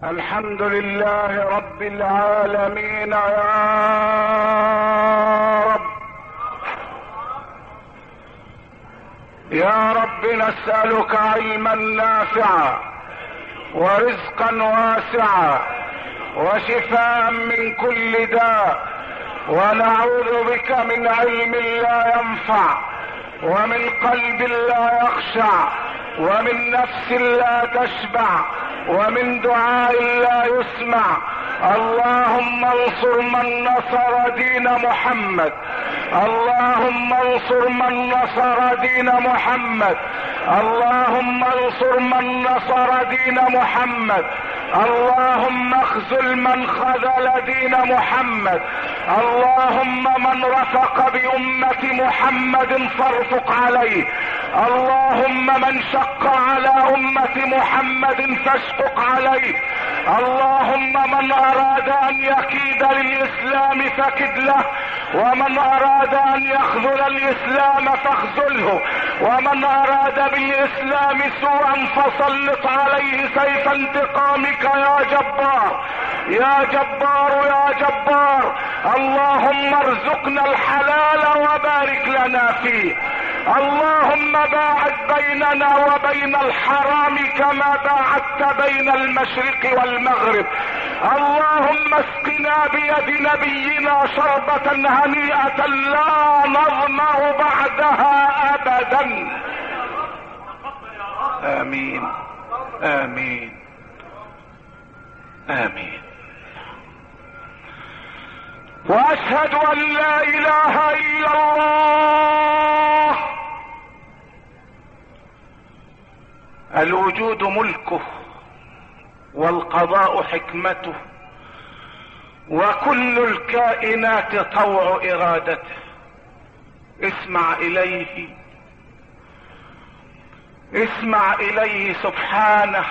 الحمد لله رب العالمين يا رب. يا رب نسألك علما نافعا ورزقا واسعا وشفاء من كل داء، ونعوذ بك من علم لا ينفع ومن قلب لا يخشع ومن نفس لا تشبع ومن دعاء لا يسمع. اللهم انصر من نصر دين محمد، اللهم انصر من نصر دين محمد، اللهم انصر من نصر دين محمد، اللهم اخذل من خذل دين محمد، اللهم من رفق بأمة محمد فارفق عليه، اللهم من شق على أمة محمد فاشقق عليه، اللهم من أراد أن يكيد للإسلام فكد له، ومن أراد أن يخذل الإسلام فاخذله، ومن أراد بالإسلام سوءا فسلط عليه سيف انتقامك يا جبار يا جبار يا جبار. اللهم ارزقنا الحلال وبارك لنا فيه، اللهم باعد بيننا وبين الحرام كما باعدت بين المشرق والمغرب. اللهم اسقنا بيد نبينا شربة هنيئة لا نظمأ بعدها ابدا. امين امين امين. واشهد ان لا اله الا الله. الوجود ملكه والقضاء حكمته، وكل الكائنات طوع ارادته. اسمع اليه، اسمع اليه سبحانه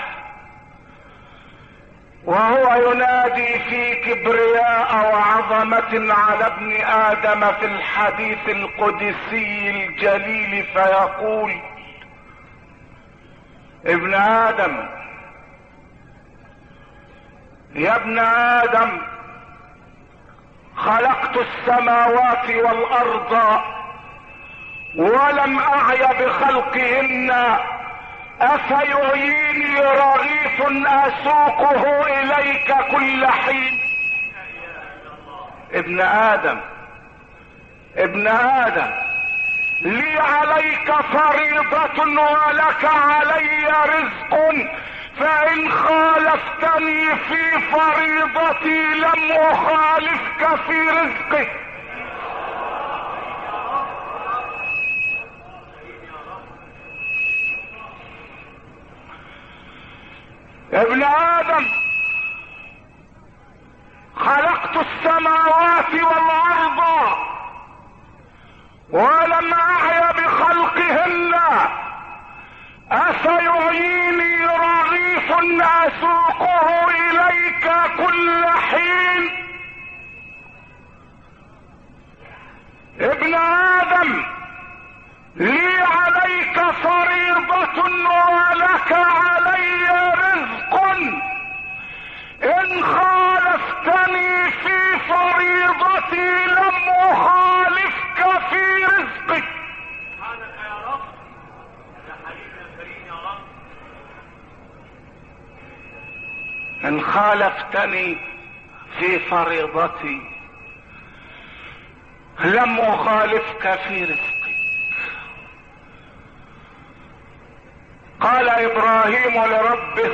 وهو ينادي في كبرياء وعظمة على ابن آدم في الحديث القدسي الجليل فيقول: ابن آدم، يا ابن آدم، خلقت السماوات والأرض ولم أعي بخلقهن، أفيعيني رغيف أسوقه إليك كل حين. ابن آدم، ابن آدم، لي عليك فريضة ولك علي رزق، فإن خالفتني في فريضتي لم أخالفك في رزقك. ابن آدم، خلقت السماوات والأرض ولم أعي بخلقهن، أفيعيني رغيف أسوقه إليك كل حين. ابن آدم، لي عليك فريضة ولك علي رزق، إن خالفتني في فريضتي لم أخالفك في رزقك. سبحانك يا رب، يا حليم يا كريم يا رب. إن خالفتني في فريضتي لم أخالفك في رزقك. قال إبراهيم لربه: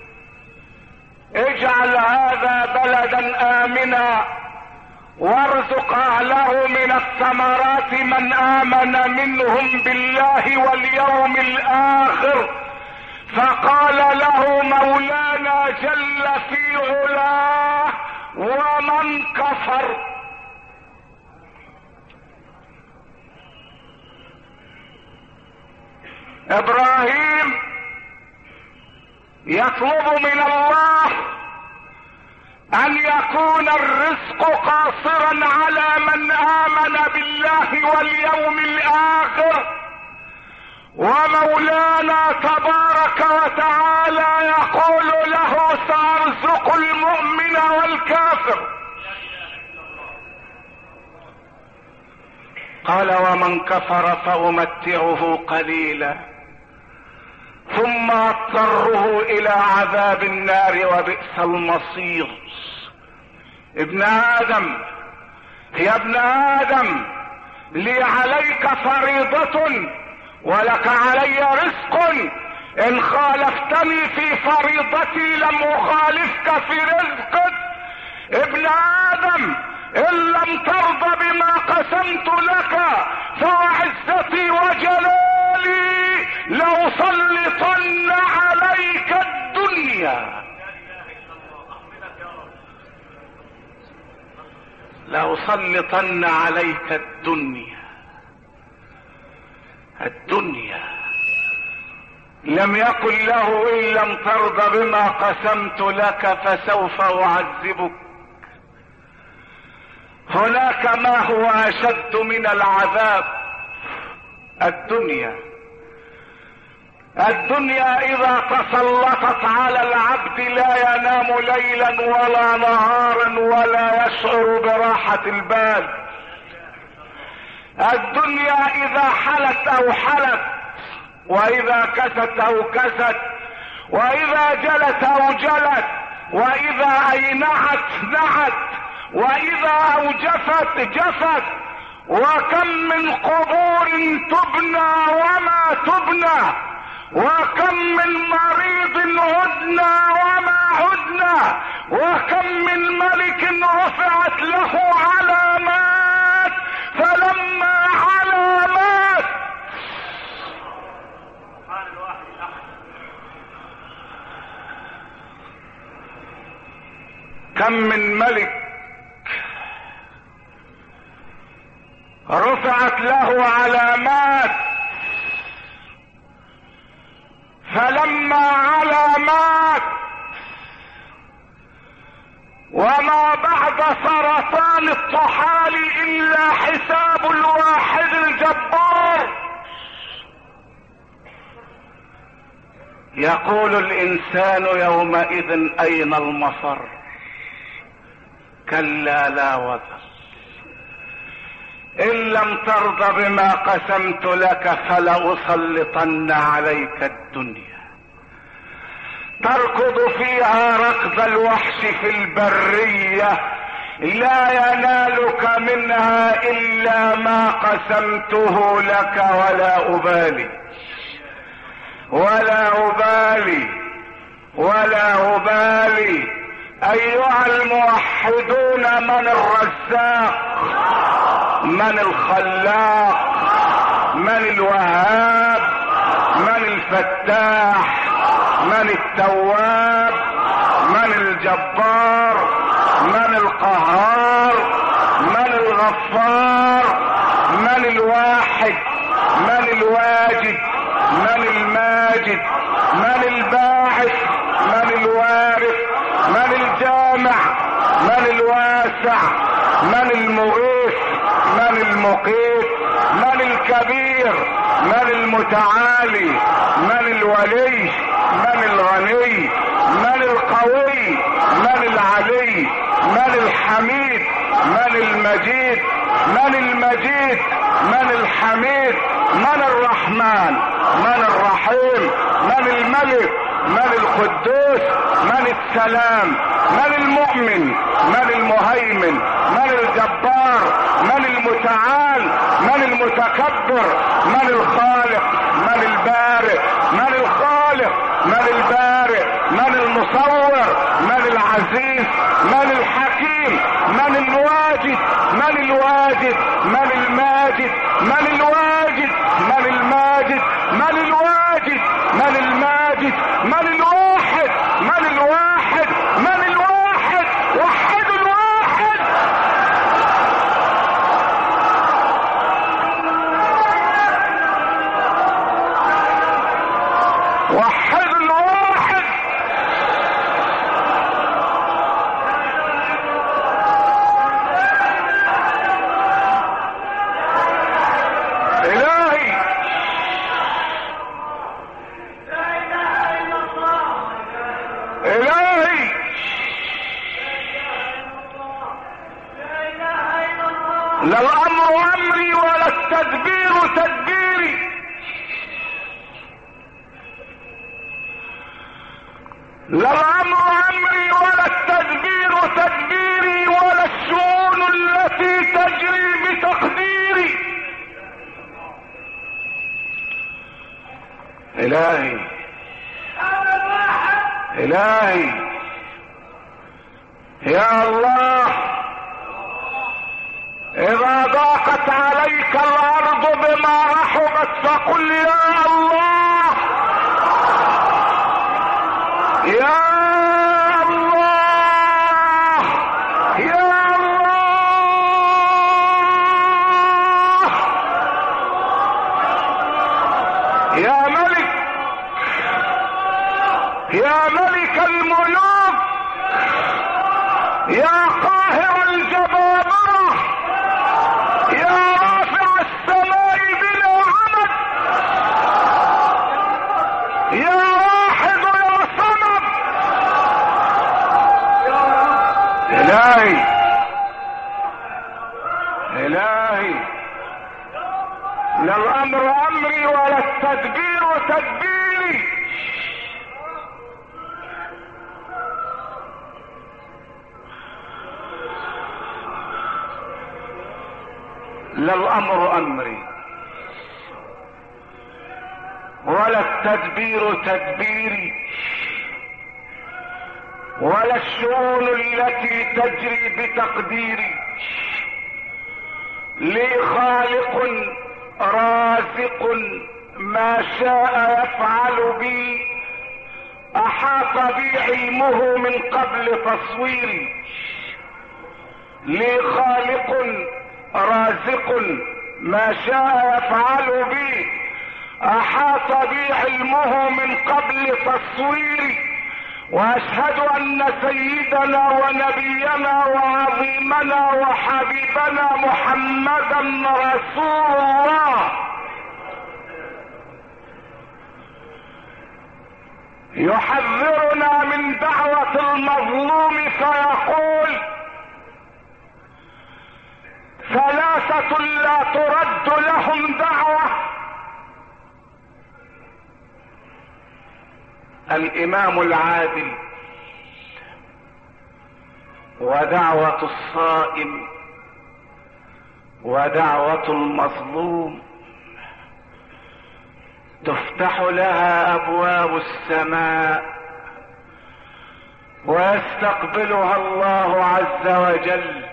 اجعل هذا بلدا آمنا وارزق أهله من الثمرات من آمن منهم بالله واليوم الآخر. فقال له مولانا جل في علاه: ومن كفر. ابراهيم يطلب من الله ان يكون الرزق قاصرا على من امن بالله واليوم الاخر، ومولانا تبارك وتعالى يقول له: سأرزقك يرزق المؤمن والكافر. قال ومن كفر فأمتعه قليلا ثم اضطره الى عذاب النار وبئس المصير. ابن ادم، يا ابن ادم، لي عليك فريضة ولك علي رزق، ان خالفتني في فريضتي لم اخالفك في رزقك. ابن ادم، ان لم ترضى بما قسمت لك فوعزتي وجلالي لأسلطن عليك الدنيا، لأسلطن عليك الدنيا. الدنيا لم يقل له ان لم ترضى بما قسمت لك فسوف اعذبك. هناك ما هو اشد من العذاب. الدنيا اذا تسلطت على العبد لا ينام ليلا ولا نهارا ولا يشعر براحة البال. الدنيا اذا حلت او حلت، واذا كست او كست، واذا جلت او جلت، واذا اينعت نعت، واذا اوجفت جفت. وكم من قبور تبنى وما تبنى، وكم من مريض عدنا وما عدنا، وكم من ملك رفعت له علامات فلما علامات. كم من ملك رفعت له علامات فلما علامات، وما بعد سرطان الطحال الا حساب الواحد الجبار. يقول الانسان يومئذ اين المفر، كلا لا وزر. ان لم ترضى بما قسمت لك فلأسلطن عليك الدنيا، تركض فيها ركض الوحش في البرية، لا ينالك منها الا ما قسمته لك ولا ابالي ولا ابالي ولا ابالي. ايها الموحدون، من الرزاق؟ من الخلاق؟ من الوهاب؟ من الفتاح؟ من التواب؟ من الجبار؟ من القهار؟ من الغفار؟ من الواحد؟ من الواجد؟ من الماجد؟ من الباعث؟ من الوارث؟ من الجامع؟ من الواسع؟ من المغيث؟ من المقيت؟ من الكبير؟ من المتعالي؟ من الولي؟ من الغني؟ من القوي؟ من العلي؟ من الحميد؟ من المجيد؟ من المجيد؟ من الحميد؟ من الرحمن؟ من الرحيم؟ من الملك؟ من القدوس؟ من السلام؟ من المؤمن؟ من المهيمن؟ من الجبار؟ من المتعال؟ من المتكبر؟ من الخالق؟ من البارئ؟ من الخالق؟ من البارئ؟ من المصور؟ من العزيز؟ من الحكيم؟ من الواجد؟ من الواجد؟ من الماجد؟ من الواجد؟ من الماجد؟ من الواجد؟ من الماجد؟ من الواحد؟ من الواحد؟ من الواحد؟ وحد الواحد. وحد الواحد. لا الامر امري ولا التدبير تدبيري. لا الامر امري ولا التدبير تدبيري ولا الشؤون التي تجري بتقديري. الهي الهي يا الله، اذا ضاقت عليك الارض بما رحبت فقل يا الله يا الله يا الله يا ملك يا ملك الملوك يا قاهر الجبابرة يا رافع السماء بلا عمد يا واحد يا صمد. الهي الهي لا الامر امري ولا التدبير تدبيري. لا الامر امري ولا التدبير تدبيري ولا الشؤون التي تجري بتقديري. لي خالق رازق ما شاء يفعل بي، احاط بي علمه من قبل تصويري. لي خالق رازق ما شاء يفعل بي، احاط بي علمه من قبل تصويري. واشهد ان سيدنا ونبينا وعظيمنا وحبيبنا محمدا رسول الله يحذرنا من دعوة المظلوم فيقول: ثلاثة لا ترد لهم دعوة: الامام العادل، ودعوة الصائم، ودعوة المظلوم. تفتح لها ابواب السماء ويستقبلها الله عز وجل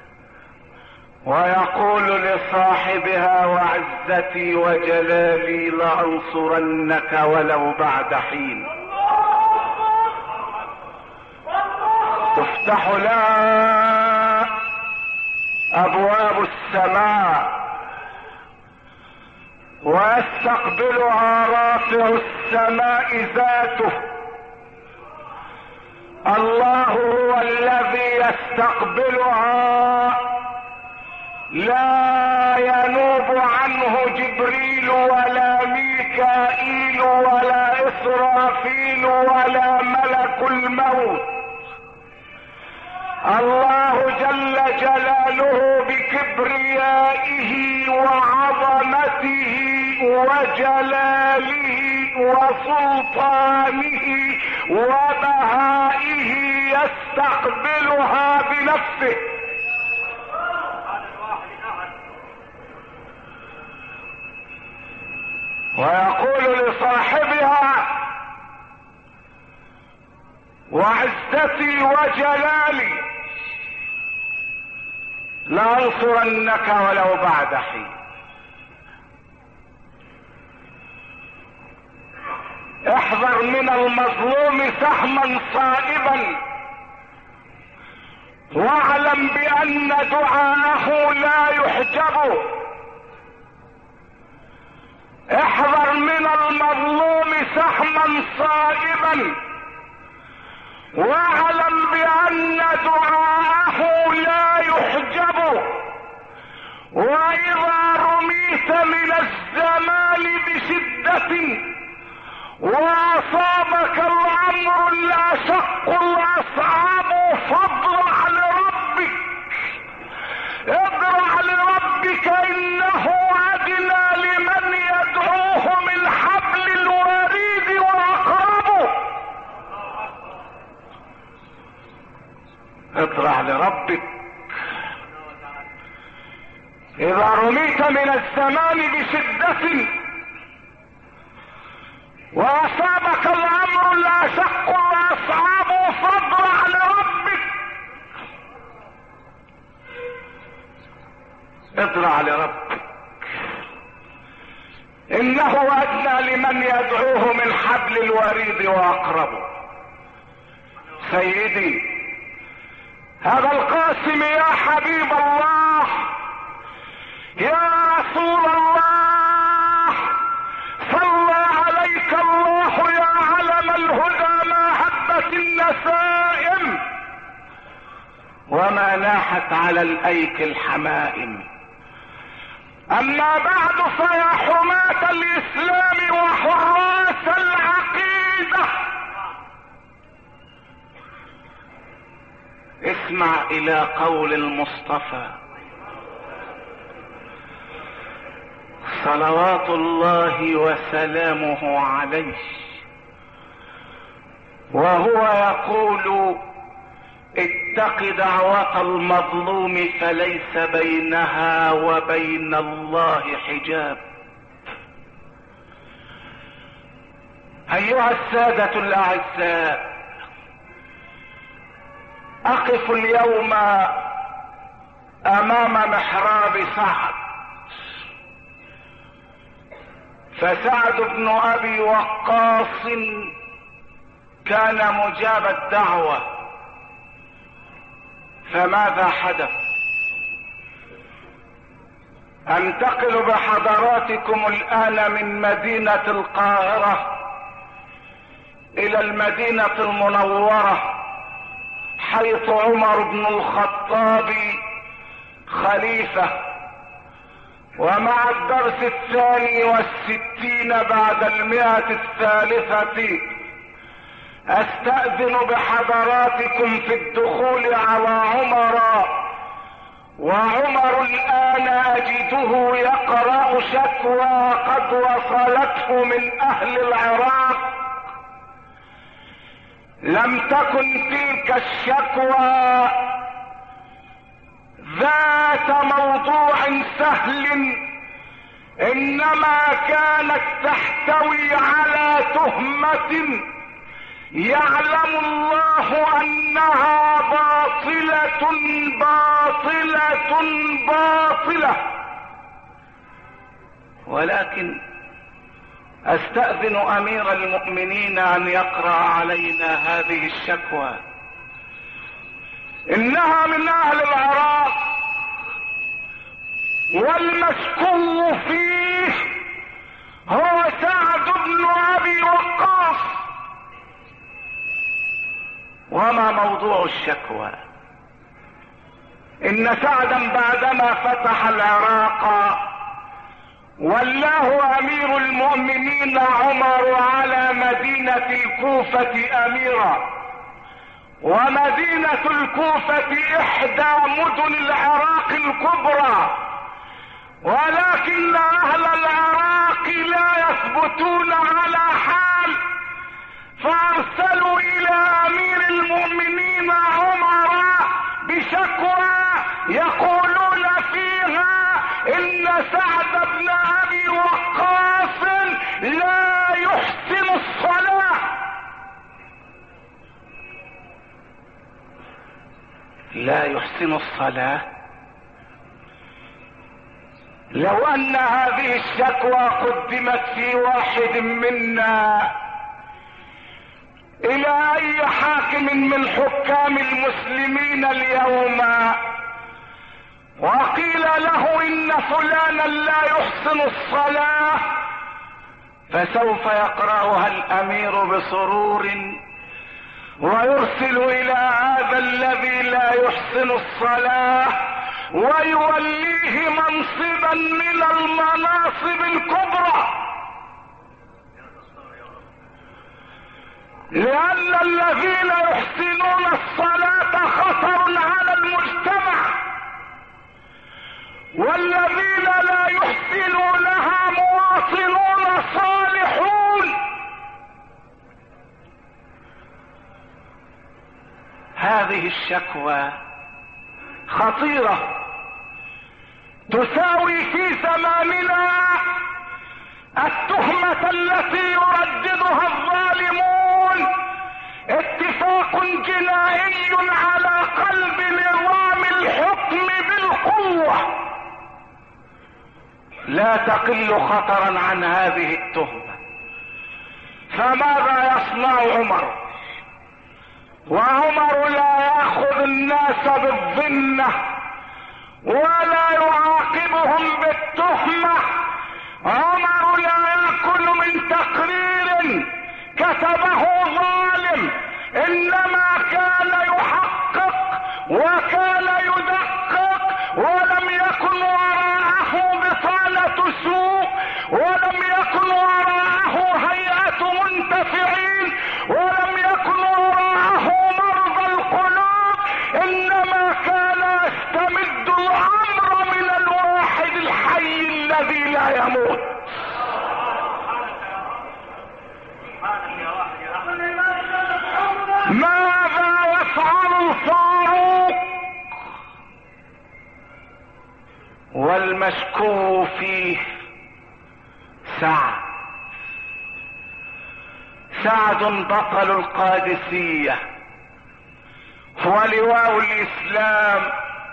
ويقول لصاحبها: وعزتي وجلالي لأنصرنك ولو بعد حين. تفتح لها ابواب السماء ويستقبلها رافع السماء ذاته. الله هو الذي يستقبلها، لا ينوب عنه جبريل ولا ميكائيل ولا إسرافيل ولا ملك الموت. الله جل جلاله بكبريائه وعظمته وجلاله وسلطانه وبهائه يستقبلها بنفسه. ويقول لصاحبها: وعزتي وجلالي لأنصرنك ولو بعد حين. احذر من المظلوم سهما صائبا، واعلم بأن دعاءه لا يحجب. احذر من المظلوم سهما صائبا، واعلم بأن دعاءه لا يحجب. وإذا رميت من الزمان بشدة واصابك الامر الاشق الاصعب فاضرع لربك، اضرع لربك اضرع لربك. اذا رميت من الزمان بشدة واصابك الامر الاشق واصعب فاضرع لربك. اضرع لربك، انه ادنى لمن يدعوه من حبل الوريد واقربه. سيدي هذا القاسم يا حبيب الله يا رسول الله، صلى عليك الله يا علم الهدى، ما هبت النسائم وما ناحت على الايك الحمائم. اما بعد فيا حماة الاسلام وحراس العقيدة، اسمع الى قول المصطفى صلوات الله وسلامه عليه، وهو يقول: اتق دعوة المظلوم فليس بينها وبين الله حجاب. ايها السادة الاعزاء، اقف اليوم امام محراب سعد، فسعد بن ابي وقاص كان مجاب الدعوة. فماذا حدث؟ انتقل بحضراتكم الان من مدينة القاهرة الى المدينة المنورة، حيث عمر بن الخطاب خليفة. ومع الدرس 62 بعد 100 استأذن بحضراتكم في الدخول على عمر. وعمر الآن أجده يقرأ شكوى قد وصلته من أهل العراق. لم تكن تلك الشكوى ذات موضوع سهل، إنما كانت تحتوي على تهمة يعلم الله انها باطلة باطلة باطلة. ولكن استأذن امير المؤمنين ان يقرأ علينا هذه الشكوى. انها من اهل العراق، والمشكو فيه هو سعد بن ابي وقاص. وما موضوع الشكوى؟ ان سعدا بعدما فتح العراق ولاه امير المؤمنين عمر على مدينة الكوفة اميرا، ومدينة الكوفة احدى مدن العراق الكبرى، ولكن اهل العراق لا يثبتون على حال، فارسلوا الى امير المؤمنين عمر بشكوى يقولون فيها ان سعد بن ابي وقاص لا يحسن الصلاة. لا يحسن الصلاة؟ لو ان هذه الشكوى قدمت في واحد منا الى اي حاكم من حكام المسلمين اليوم وقيل له ان فلانا لا يحسن الصلاة، فسوف يقرأها الامير بسرور ويرسل الى هذا الذي لا يحسن الصلاة ويوليه منصبا من المناصب الكبرى، لان الذين يحسنون الصلاة خطر على المجتمع، والذين لا يحسنونها مواطنون صالحون. هذه الشكوى خطيرة، تساوي في زماننا التهمة التي يرددها الظالمون اتفاق جنائي على قلب نظام الحكم بالقوة، لا تقل خطرا عن هذه التهمة. فماذا يصنع عمر؟ وعمر لا يأخذ الناس بالظنة ولا يعاقبهم بالتهمة. عمر لا يأكل من تقرير كتبه ظالم، انما كان يحقق وكان يدقق، ولم يكن وراءه بطانة سوء، ولم يكن وراءه هيئة منتفعين، ولم يكن وراءه مرضى القلوب، انما كان يستمد الامر من الواحد الحي الذي لا يموت. ماذا يفعل الفاروق والمشكو فيه؟ سعد بطل القادسية، هو لواء الإسلام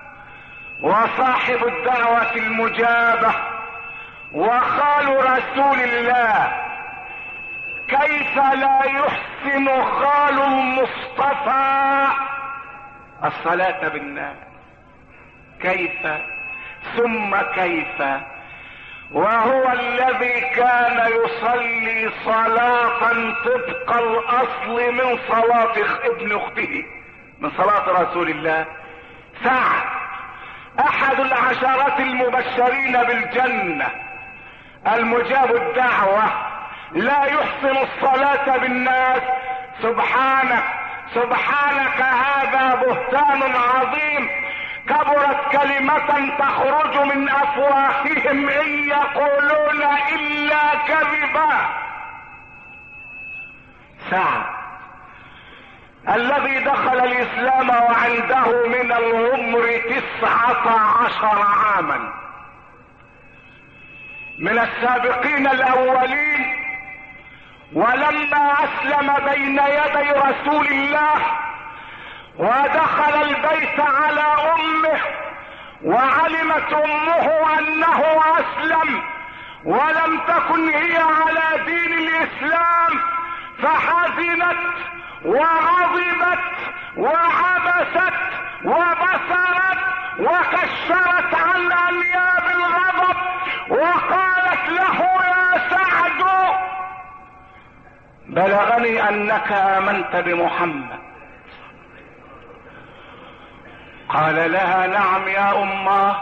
وصاحب الدعوة المجابة وخال رسول الله. كيف لا يحسن خال المصطفى الصلاة بالناس؟ كيف ثم كيف وهو الذي كان يصلي صلاة طبق الأصل من صلاة ابن أخته، من صلاة رسول الله. سعد أحد العشرة المبشرين بالجنة، المجاب الدعوة، لا يحسن الصلاة بالناس. سبحانك سبحانك، هذا بهتان عظيم، كبرت كلمة تخرج من أفواههم إن يقولون إلا كذبا. سعد الذي دخل الإسلام وعنده من العمر 19 عاما، من السابقين الأولين، ولما أسلم بين يدي رسول الله ودخل البيت على أمه وعلمت أمه أنه أسلم ولم تكن هي على دين الإسلام، فحزنت وغضبت وعبست وبصرت وكشرت عن أنياب الغضب وقالت له: يا سعد، بلغني أنك آمنت بمحمد. قال لها: نعم يا أماه.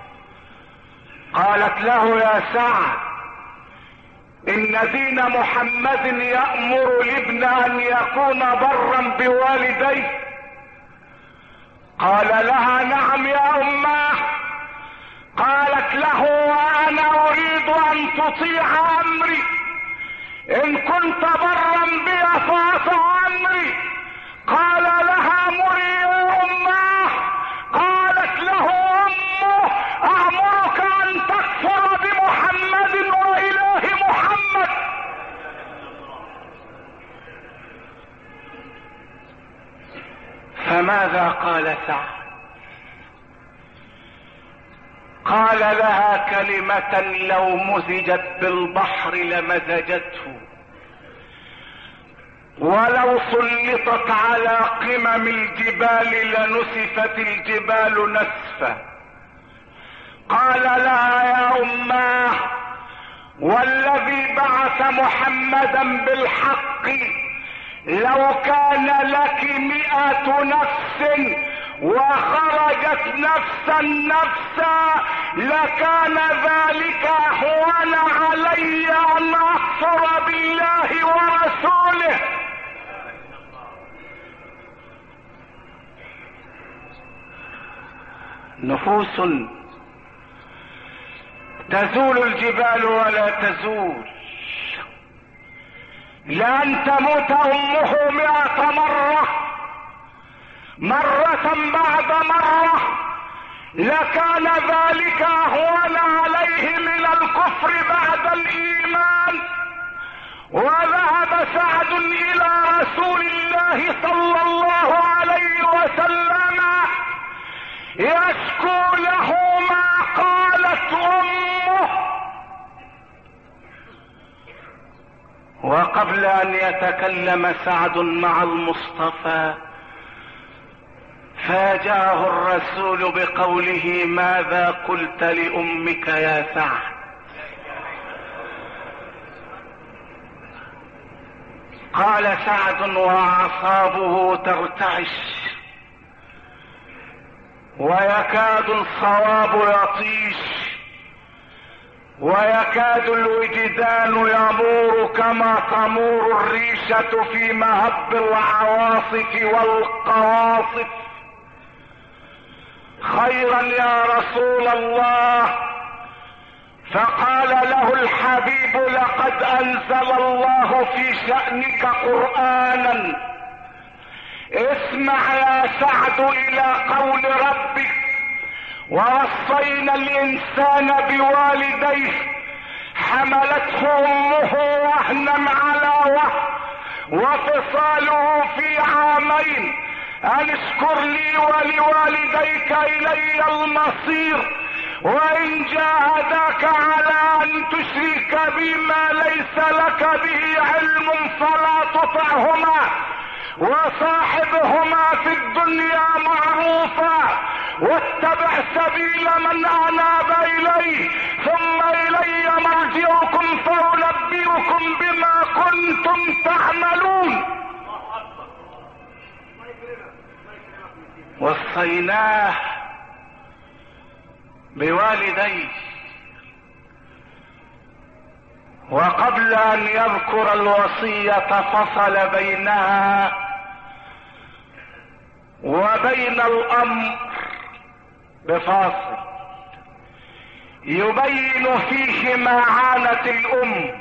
قالت له: يا سعد، إن دين محمد يأمر الابن أن يكون برا بوالديه. قال لها: نعم يا أماه. قالت له: وأنا أريد أن تطيع أمري، إن كنت برا بي فاطع أمري. قال لها: مري يا أماه. قالت له أمه: أأمرك أن تكفر بمحمد وإله محمد. فماذا قال سعد؟ قال لها كلمة لو مزجت بالبحر لمزجته، ولو سلطت على قمم الجبال لنسفت الجبال نسفا. قال لها: يا أماه، والذي بعث محمدا بالحق، لو كان لك 100 نفس وخرجت نفسا لكان ذلك أهون علي أن أكفر بالله ورسوله. نفوس تزول الجبال ولا تزول، لأن تموت أمه 100 مرة مرة بعد مرة لكان ذلك اهون عليه من الكفر بعد الايمان. وذهب سعد الى رسول الله صلى الله عليه وسلم يشكو له ما قالت امه. وقبل ان يتكلم سعد مع المصطفى فاجاه الرسول بقوله: ماذا قلت لامك يا سعد؟ قال سعد واعصابه ترتعش ويكاد الصواب يطيش ويكاد الوجدان يمور كما تمور الريشة في مهب العواصف والقواصف. خيرا يا رسول الله. فقال له الحبيب: لقد انزل الله في شأنك قرآنا. اسمع يا سعد الى قول ربك: ووصينا الانسان بوالديه حملته امه وهنا على وهن وفصاله في عامين ان اشكر لي ولوالديك الي المصير وان جاهداك على ان تشرك بما ليس لك به علم فلا تطعهما وصاحبهما في الدنيا معروفا واتبع سبيل من اناب اليه ثم الي مرجعكم فانبئكم بما كنتم تعملون. وصيناه بوالديه. وقبل ان يذكر الوصية فصل بينها وبين الامر بفاصل يبين فيه معانة الام.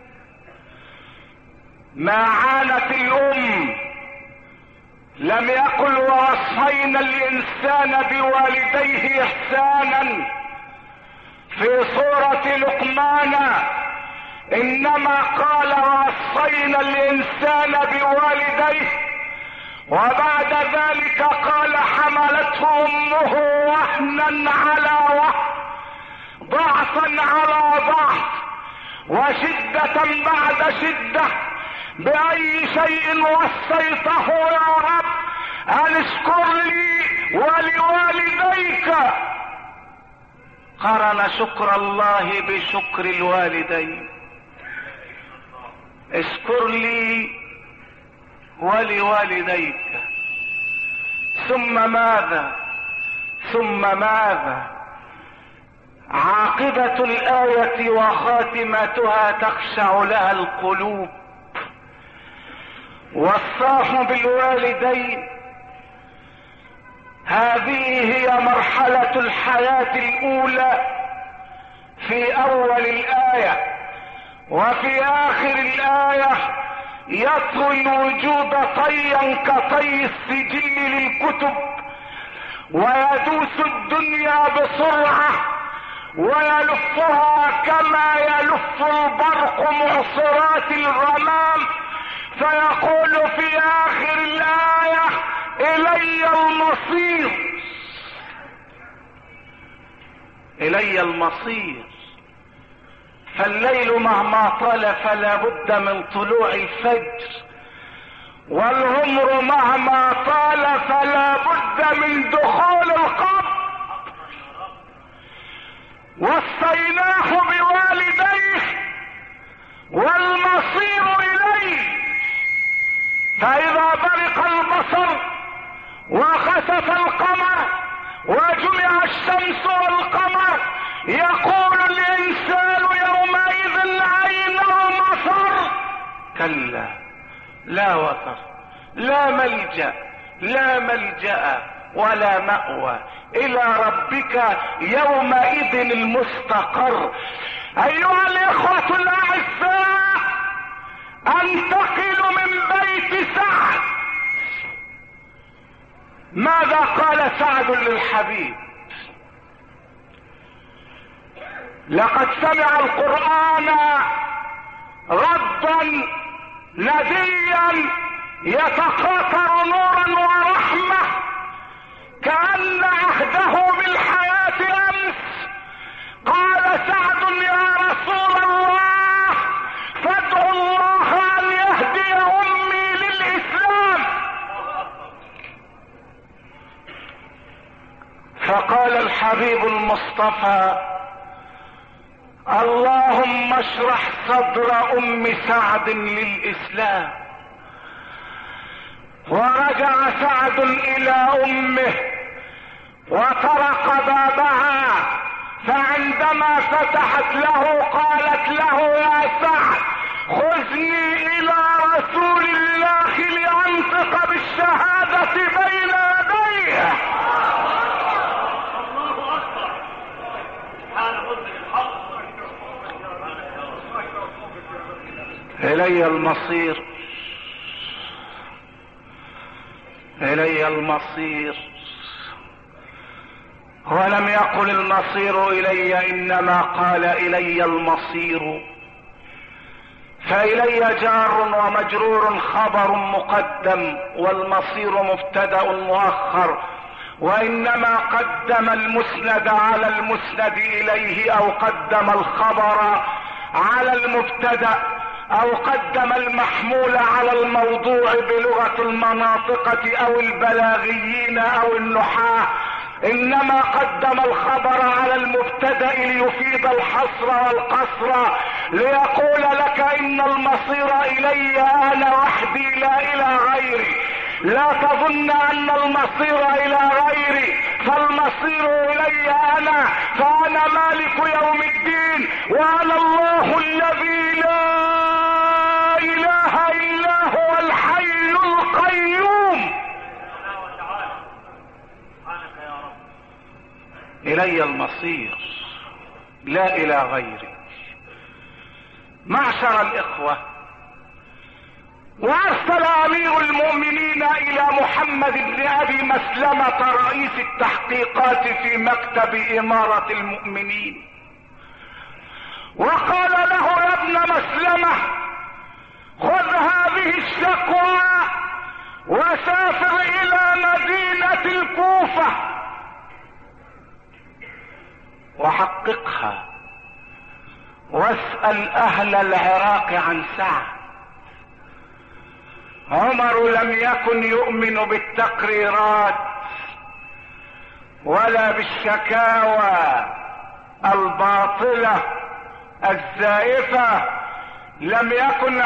معانة الام لم يقل ووصينا الانسان بوالديه احسانا في سورة لقمان، انما قال ووصينا الانسان بوالديه وبعد ذلك قال حملته امه وهنا على وهن ضعفا على ضعف وشدة بعد شدة. بأي شيء وصيته يا رب؟ أن اشكر لي ولوالديك. قرن شكر الله بشكر الوالدين. اشكر لي ولوالديك. ثم ماذا؟ ثم ماذا؟ عاقبة الآية وخاتمتها تخشع لها القلوب. وصاه بالوالدين. هذه هي مرحلة الحياة الأولى في أول الآية. وفي آخر الآية يطوي الوجود طيا كطي السجل للكتب ويدوس الدنيا بسرعة ويلفها كما يلف البرق معصرات الغمام، فيقول في آخر الآية: إلي المصير. إلي المصير. فالليل مهما طال فلا بد من طلوع الفجر، والعمر مهما طال فلا بد من دخول القبر. وصيناه بوالديه والمصير إليه. فإذا برق البصر وخسف القمر وجمع الشمس والقمر يقول الإنسان يومئذ أين المفر؟ كلا لا وفر، لا ملجأ، لا ملجأ ولا مأوى، إلى ربك يومئذ المستقر. أيها الإخوة الأعزاء، أنتقل من بيت سعد ماذا قال سعد للحبيب؟ لقد سمع القرآن ردا نديا يتقاطر نورا ورحمة كأن عهده بالحياة أمس. قال سعد يا رسول الله فادعوا الله أن يهدي أمي للإسلام. فقال الحبيب المصطفى اللهم اشرح صدر ام سعد للاسلام. ورجع سعد الى امه وطرق بابها، فعندما فتحت له قالت له يا سعد خذني الى رسول الله لانطق بالشهادة بين يديه. إلي المصير، إلي المصير. ولم يقل المصير إلي، إنما قال إلي المصير. فإلي جار ومجرور خبر مقدم، والمصير مبتدأ مؤخر، وإنما قدم المسند على المسند إليه، أو قدم الخبر على المبتدأ، او قدم المحمول على الموضوع بلغة المناطقة او البلاغيين او النحاة. انما قدم الخبر على المبتدأ ليفيد الحصر والقصر، ليقول لك ان المصير الي انا وحدي لا الى غيري. لا تظن ان المصير الى غيري، فالمصير الي انا، فانا مالك يوم الدين، وانا الله الذي لا اله الا هو الحي القيوم. الي المصير لا الى غيري. معشر الاخوة، وارسل امير المؤمنين الى محمد بن ابي مسلمة رئيس التحقيقات في مكتب امارة المؤمنين، وقال له يا ابن مسلمة خذ هذه الشكوى وسافر الى مدينة الكوفة وحققها، واسأل اهل العراق عن سعد. عمر لم يكن يؤمن بالتقريرات ولا بالشكاوى الباطلة الزائفة. لم يكن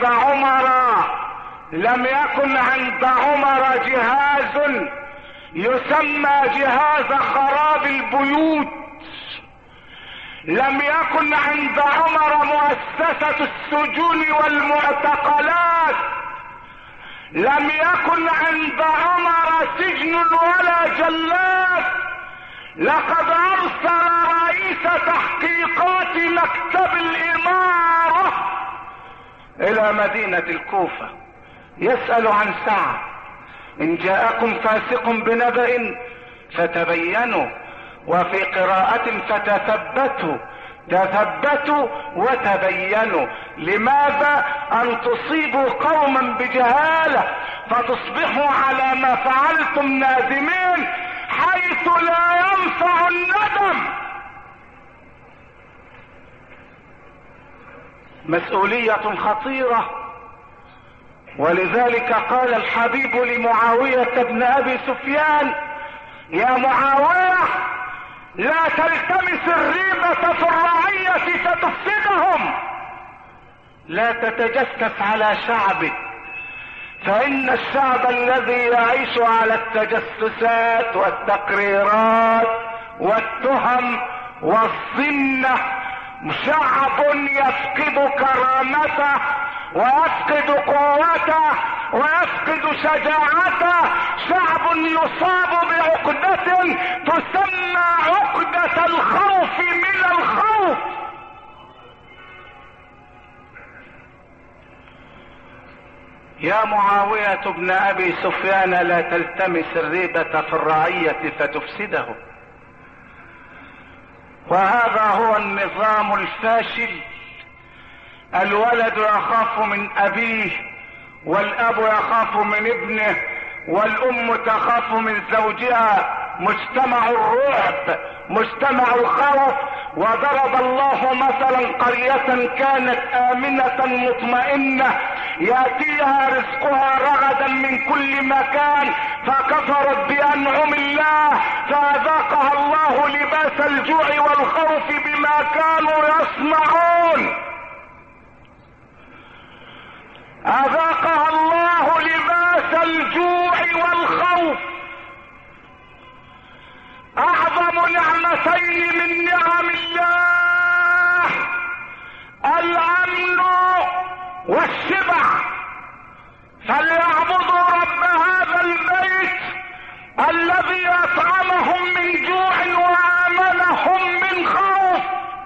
عند عمر جهاز يسمى جهاز خراب البيوت. لم يكن عند عمر مؤسسة السجون والمعتقلات. لم يكن عند عمر سجن ولا جلاد. لقد ارسل رئيس تحقيقات مكتب الامارة الى مدينة الكوفة يسأل عن سعد. ان جاءكم فاسق بنبأ فتبينوا، وفي قراءة تثبتوا وتبينوا. لماذا؟ ان تصيبوا قوما بجهالة فتصبحوا على ما فعلتم نادمين، حيث لا ينفع الندم. مسؤولية خطيرة. ولذلك قال الحبيب لمعاوية بن ابي سفيان يا معاوية لا تلتمس الريبة في الرعية فتفسدهم. لا تتجسس على شعبك، فإن الشعب الذي يعيش على التجسسات والتقريرات والتهم والظنة شعب يفقد كرامته ويفقد قوته ويفقد شجاعته. شعب يصاب بعقدة تسمى عقدة الخوف من الخوف. يا معاوية بن ابي سفيان لا تلتمس الريبة في الرعية فتفسده. وهذا هو النظام الفاشل. الولد يخاف من ابيه، والاب يخاف من ابنه، والام تخاف من زوجها. مجتمع الرعب، مجتمع الخوف. وضرب الله مثلا قرية كانت آمنة مطمئنة يأتيها رزقها رغدا من كل مكان فكفرت بأنعم الله فأذاقها الله لباس الجوع والخوف بما كانوا يصنعون. أذاقها الله لباس الجوع والخوف. اعظم نعمتين من نعم الله الامن والشبع. فليعبدوا رب هذا البيت الذي اطعمهم من جوع وامنهم من خوف.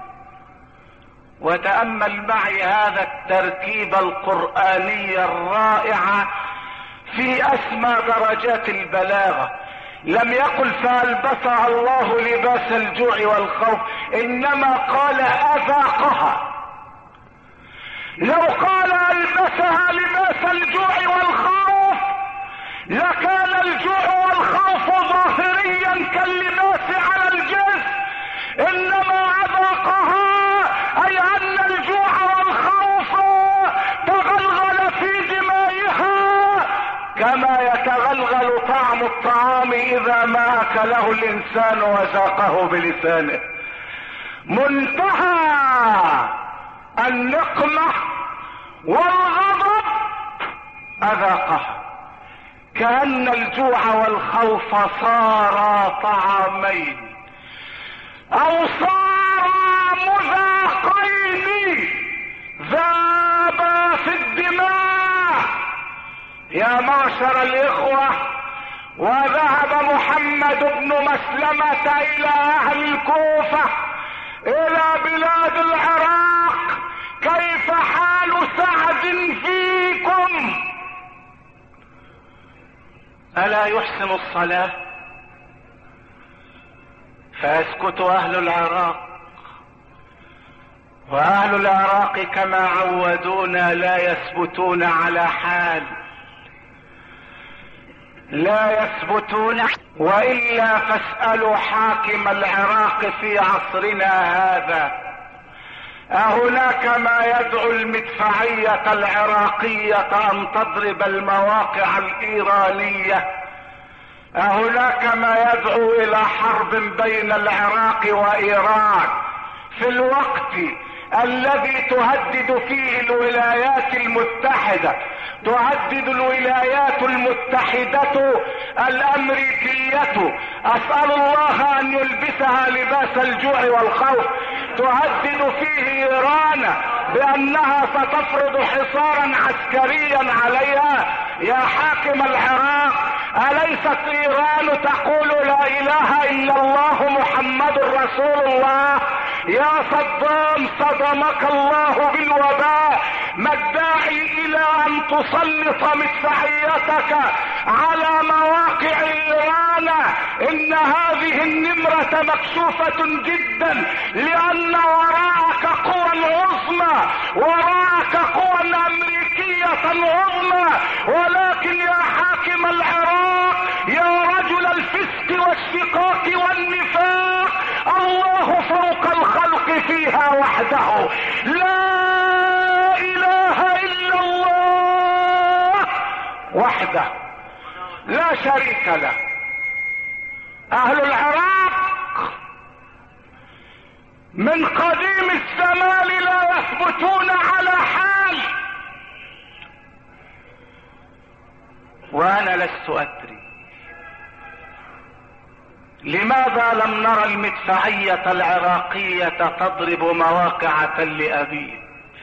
وتأمل معي هذا التركيب القرآني الرائع في اسمى درجات البلاغة. لم يقل فألبسها الله لباس الجوع والخوف، انما قال اذاقها. لو قال البسها لباس الجوع والخوف لكان الجوع والخوف ظاهريا كاللباس على الجسم، انما اذاقها اي ان الجوع والخوف تغلغل في دمائها كما يتغلغل طعم الطعام اذا ما اكله الانسان وذاقه بلسانه. منتهى النقمة والغضب اذاقها. كأن الجوع والخوف صارا طعامين او صارا مذاقين ذابا في الدماء. يا معشر الاخوة، وذهب محمد بن مسلمة الى اهل الكوفة الى بلاد العراق. كيف حال سعد فيكم؟ الا يحسن الصلاة؟ فيسكت اهل العراق. واهل العراق كما عودونا لا يثبتون على حال، لا يثبتون. والا فاسألوا حاكم العراق في عصرنا هذا أهناك ما يدعو المدفعية العراقية ان تضرب المواقع الايرانية؟ أهناك ما يدعو الى حرب بين العراق وايران في الوقت الذي تهدد فيه الولايات المتحدة، تهدد الولايات المتحدة الامريكية، اسأل الله ان يلبسها لباس الجوع والخوف، تهدد فيه ايران بانها ستفرض حصارا عسكريا عليها. يا حاكم العراق، اليست ايران تقول لا اله الا الله محمد رسول الله؟ يا صدام صدمك الله بالوباء، ما الداعي الى ان تسلط مدفعيتك على مواقع ايران؟ ان هذه النمرة مكشوفة جدا، لان وراءك قوى عظمى، وراءك قوى امريكية عظمى. ولكن يا حاكم العراق، يا رجل الفسق والشقاق والنفاق، الله فوق الخلق فيها وحده، لا اله الا الله وحده لا شريك له. اهل العراق من قديم الزمان لا يثبتون على حال. وانا لست ادري لماذا لم نرى المدفعية العراقية تضرب مواقع تل أبيب،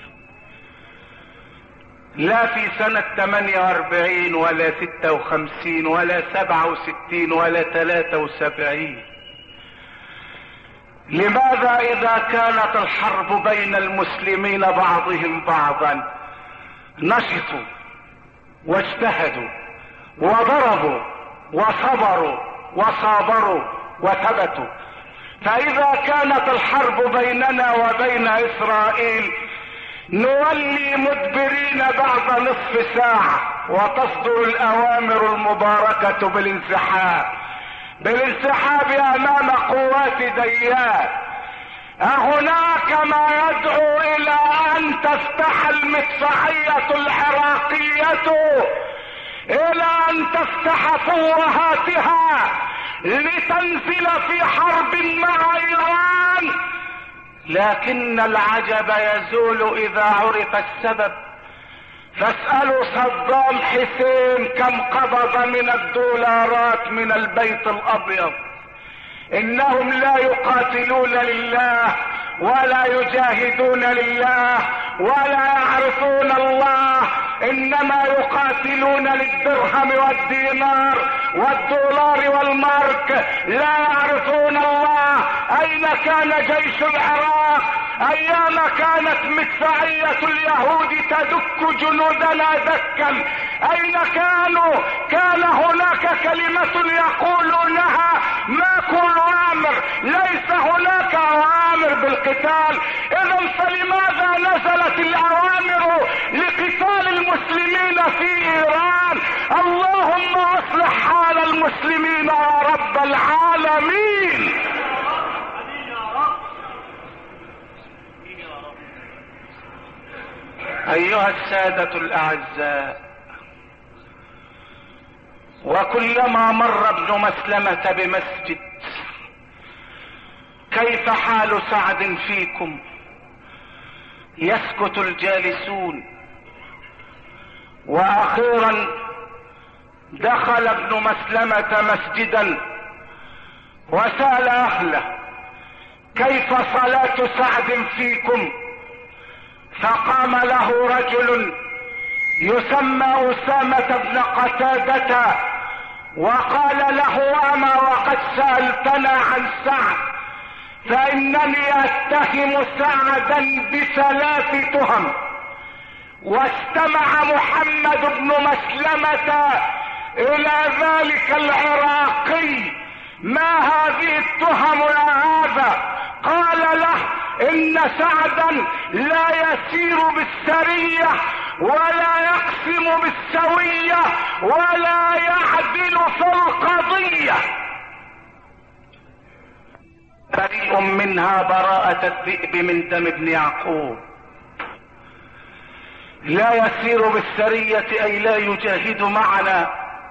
لا في سنة 48 ولا 56 ولا 67 ولا 73. لماذا اذا كانت الحرب بين المسلمين بعضهم بعضا نشطوا واجتهدوا وضربوا وصبروا وصابروا وثبتوا. فإذا كانت الحرب بيننا وبين إسرائيل نولي مدبرين بعد نصف ساعة، وتصدر الأوامر المباركة بالانسحاب أمام قوات ديان. هناك ما يدعو إلى أن تفتح المدفعية العراقية، إلى أن تفتح فوهاتها لتنزل في حرب مع إيران، لكن العجب يزول إذا عرف السبب. فاسألوا صدام حسين كم قبض من الدولارات من البيت الأبيض. إنهم لا يقاتلون لله ولا يجاهدون لله ولا يعرفون الله، إنما يقاتلون للدرهم والدينار والدولار والمارك، لا يعرفون الله. أين كان جيش العراق أيام كانت مدفعية اليهود تدك جنودنا دكا؟ أين كانوا؟ كان هناك كلمة يقولونها: ماكو أوامر، ليس هناك أوامر بالقتال. إذا فلماذا نزلت الأوامر لقتال المسلمين في إيران؟ اللهم أصلح حال المسلمين يا رب العالمين. أيها السادة الأعزاء، وكلما مر ابن مسلمة بمسجد كيف حال سعد فيكم؟ يسكت الجالسون. وأخيرا دخل ابن مسلمة مسجدا وسأل أهله: كيف صلاة سعد فيكم؟ فقام له رجل يسمى أسامة بن قتادة وقال له: أما وقد سألتنا عن سعد، فإنني أتهم سعدا ب3 تهم. واستمع محمد بن مسلمة إلى ذلك العراقي: ما هذه التهم يا هذا؟ قال له: إن سعدا لا يسير بالسرية ولا يقسم بالسوية ولا يعدل في القضية. بريء منها براءة الذئب من دم ابن يعقوب. لا يسير بالسرية أي لا يجاهد معنا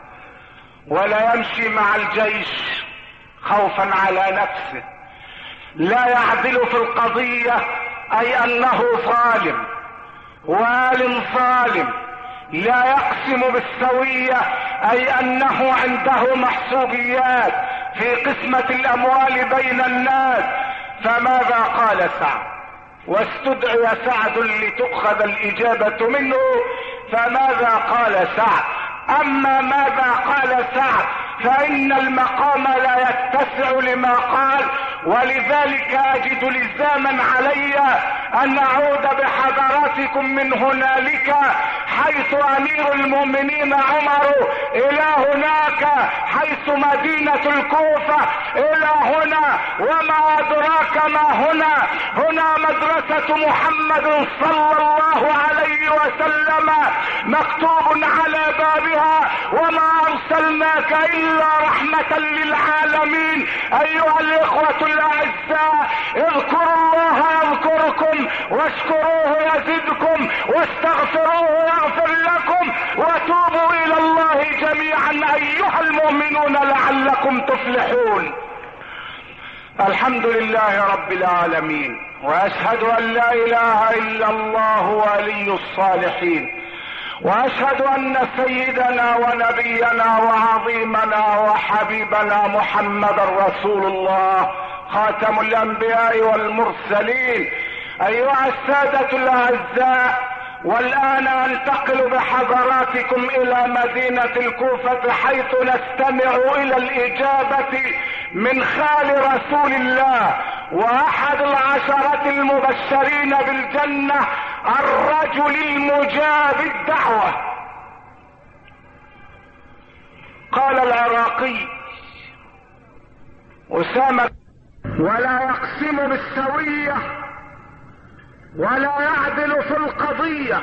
ولا يمشي مع الجيش خوفا على نفسه. لا يعدل في القضية أي أنه ظالم وآل ظالم. لا يقسم بالسوية أي أنه عنده محسوبيات في قسمة الأموال بين الناس. فماذا قال سعد؟ واستدعي سعد لتؤخذ الإجابة منه. فماذا قال سعد؟ أما ماذا قال سعد فإن المقام لا يتسع لما قال، ولذلك أجد لزاما علي أن أعود بحضراتكم من هنالك حيث أمير المؤمنين عمر إلى هناك حيث مدينة الكوفة إلى هنا، وما أدراك ما هنا. هنا مدرسة محمد صلى الله عليه وسلم مكتوب على بابها: وما أرسلناك إلا رحمة للعالمين. أيها الإخوة الأعزاء، اذكروا الله يذكركم، واشكروه يزدكم، واستغفروه يغفر لكم، وتوبوا إلى الله جميعا أيها المؤمنون لعلكم تفلحون. الحمد لله رب العالمين، وأشهد أن لا إله إلا الله ولي الصالحين، واشهد ان سيدنا ونبينا وعظيمنا وحبيبنا محمد رسول الله خاتم الانبياء والمرسلين. ايها السادة الاعزاء، والان انتقل بحضراتكم الى مدينة الكوفة حيث نستمع الى الاجابة من خال رسول الله واحد العشرة المبشرين بالجنة، الرجل المجاب الدعوة. قال العراقي أسامة: ولا يقسم بالسوية ولا يعدل في القضية.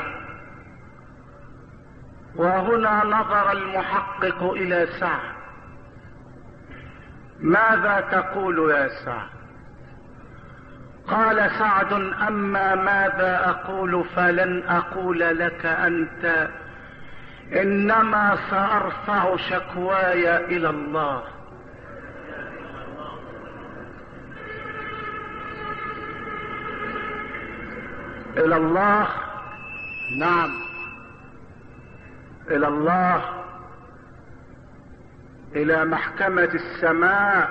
وهنا نظر المحقق إلى سعد: ماذا تقول يا سعد؟ قال سعد: أما ماذا أقول فلن أقول لك أنت، إنما سأرفع شكواي إلى الله. إلى الله، نعم، إلى الله، إلى محكمة السماء،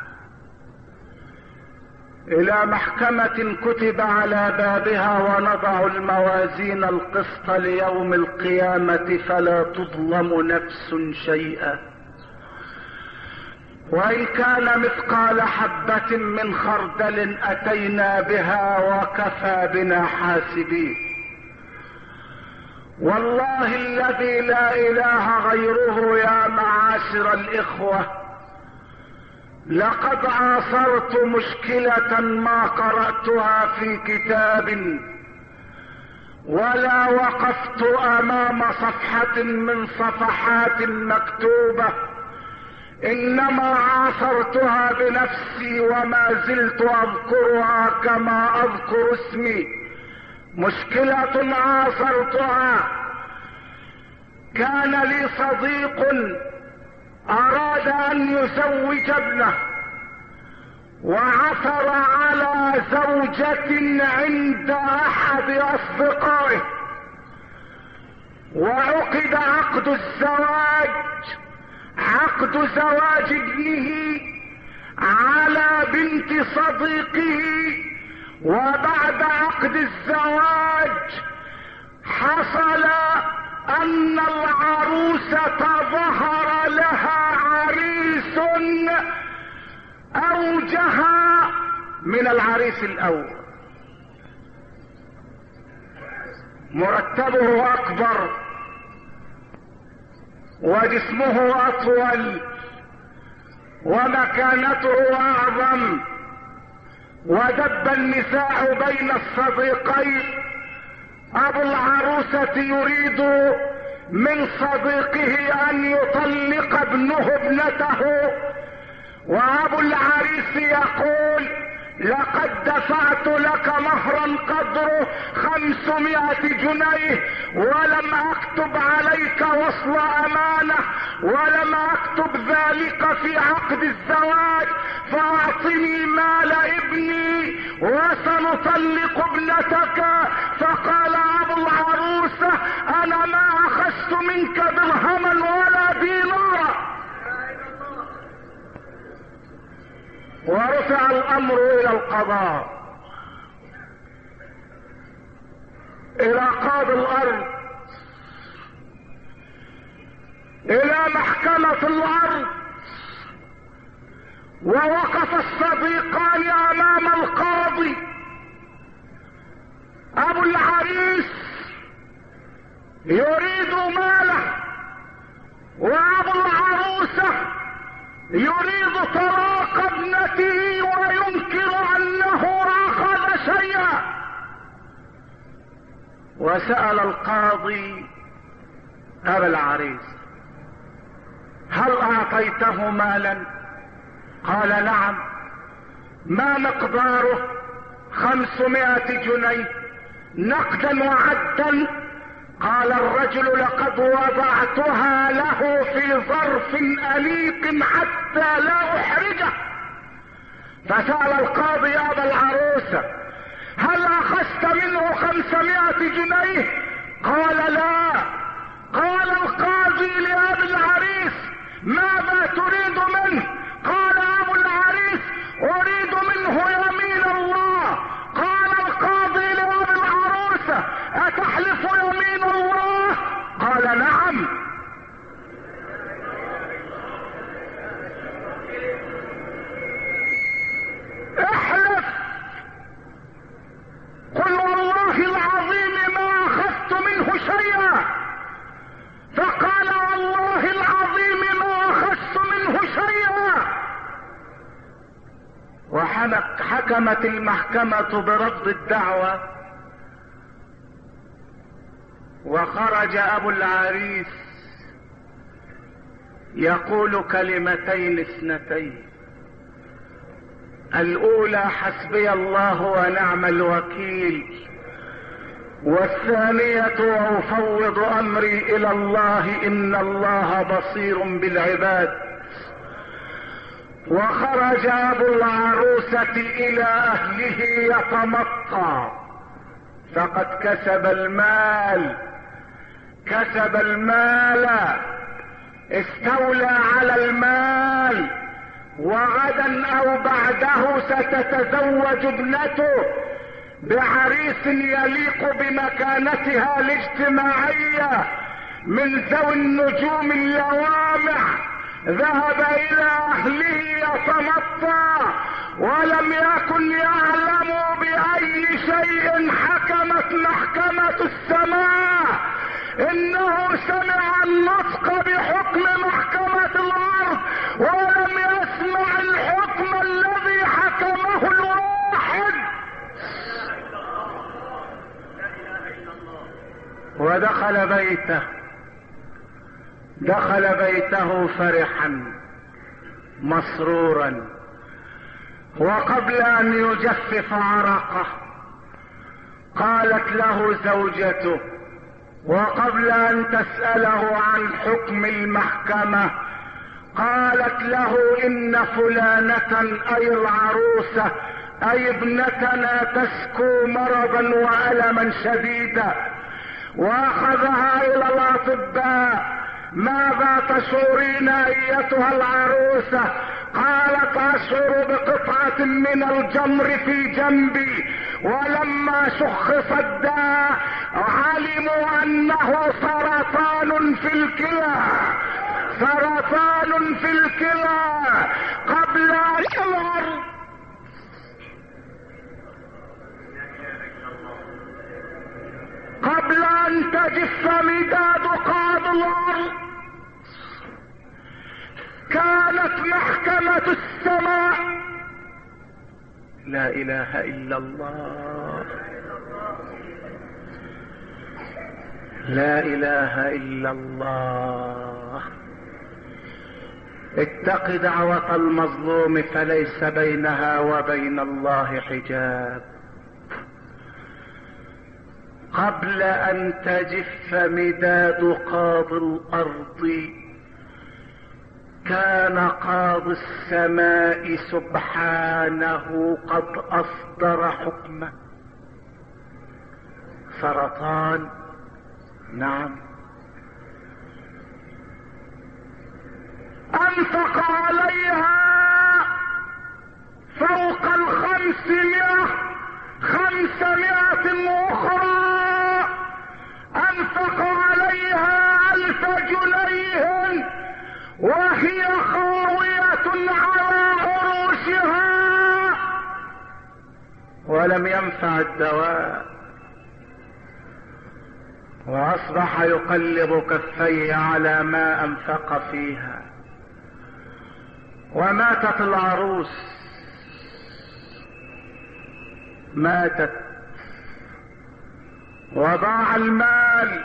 إلى محكمة كتب على بابها: ونضع الموازين القسط ليوم القيامة فلا تظلم نفس شيئا، وإن كان مثقال حبة من خردل أتينا بها وكفى بنا حاسبين. والله الذي لا إله غيره يا معاشر الإخوة، لقد عاصرت مشكلة ما قرأتها في كتاب ولا وقفت أمام صفحة من صفحات مكتوبة، إنما عاصرتها بنفسي وما زلت أذكرها كما أذكر اسمي. مشكلة عاصرتها: كان لي صديق أراد أن يزوج ابنه، وعثر على زوجة عند أحد أصدقائه، وعقد عقد الزواج، عقد زواج ابنه على بنت صديقه. وبعد عقد الزواج حصل أن العروسة ظهر لها عريس أوجها من العريس الأول، مرتبه أكبر وجسمه أطول ومكانته أعظم، ودب النساء بين الصديقين. أبو العروسة يريد من صديقه أن يطلق ابنه ابنته، وأبو العريس يقول: لقد دفعت لك مهرا قدره 500 جنيه ولم اكتب عليك وصل امانة ولم اكتب ذلك في عقد الزواج، فاعطني مال ابني وسنطلق ابنتك. فقال ابو العروسة: انا ما اخذت منك درهما ولا دينارا. ورفع الامر الى القضاء، الى قاضي الارض، الى محكمة الارض. ووقف الصديقان امام القاضي. ابو العريس يريد ماله، وابو العروسة يريد طلاق ابنته وينكر انه اخذ شيئا. وسأل القاضي ابا العريس: هل اعطيته مالا؟ قال: نعم. ما مقداره؟ 500 جنيه نقدا وعدا. قال الرجل: لقد وضعتها له في ظرف أليق حتى لا احرجه. فسأل القاضي ابا العروسة: هل اخذت منه 500 جنيه؟ قال: لا. قال القاضي لابي العريس: ماذا تريد منه؟ قال ابو العريس: اريد منه يمين الله. قال القاضي لابي العروسة: اتحلف يمين الله؟ قال: نعم. احلف، قل والله العظيم ما اخذت منه شيئا. فقال: والله العظيم ما وحكمت المحكمة برفض الدعوة، وخرج ابو العريس يقول كلمتين اثنتين: الاولى حسبي الله ونعم الوكيل، والثانية وافوض امري الى الله ان الله بصير بالعباد. وخرج ابو العروسة الى اهله يتمطى، فقد كسب المال، استولى على المال، وغدا او بعده ستتزوج ابنته بعريس يليق بمكانتها الاجتماعية من ذوي النجوم اللوامع. ذهب الى اهله يتمطى، ولم يكن يعلم باي شيء حكمت محكمة السماء. انه سمع النطق بحكم محكمة الارض، ولم يسمع الحكم الذي حكمه الواحد. ودخل بيته فرحا مسرورا، وقبل ان يجفف عرقه قالت له زوجته، وقبل ان تسأله عن حكم المحكمة قالت له: ان فلانة اي العروسة اي ابنتنا تشكو مرضا والما شديدا، واخذها الى الاطباء. ماذا تشعرين ايتها العروسة؟ قالت: اشعر بقطعة من الجمر في جنبي، ولما شخص الداء علموا انه سرطان في الكلى، قبل ان يظهر. قبل ان تجف مداد قاض الارض كانت محكمة السماء. لا اله الا الله، لا اله الا الله. اتق دعوة المظلوم فليس بينها وبين الله حجاب. قبل ان تجف مداد قاضي الارض كان قاضي السماء سبحانه قد اصدر حكمه. سرطان، نعم. انفق عليها فوق 500 اخرى، انفق عليها 1000 جنيه وهي خاوية على عروشها، ولم ينفع الدواء، واصبح يقلب كفيه على ما انفق فيها. وماتت العروس، ماتت، وضاع المال،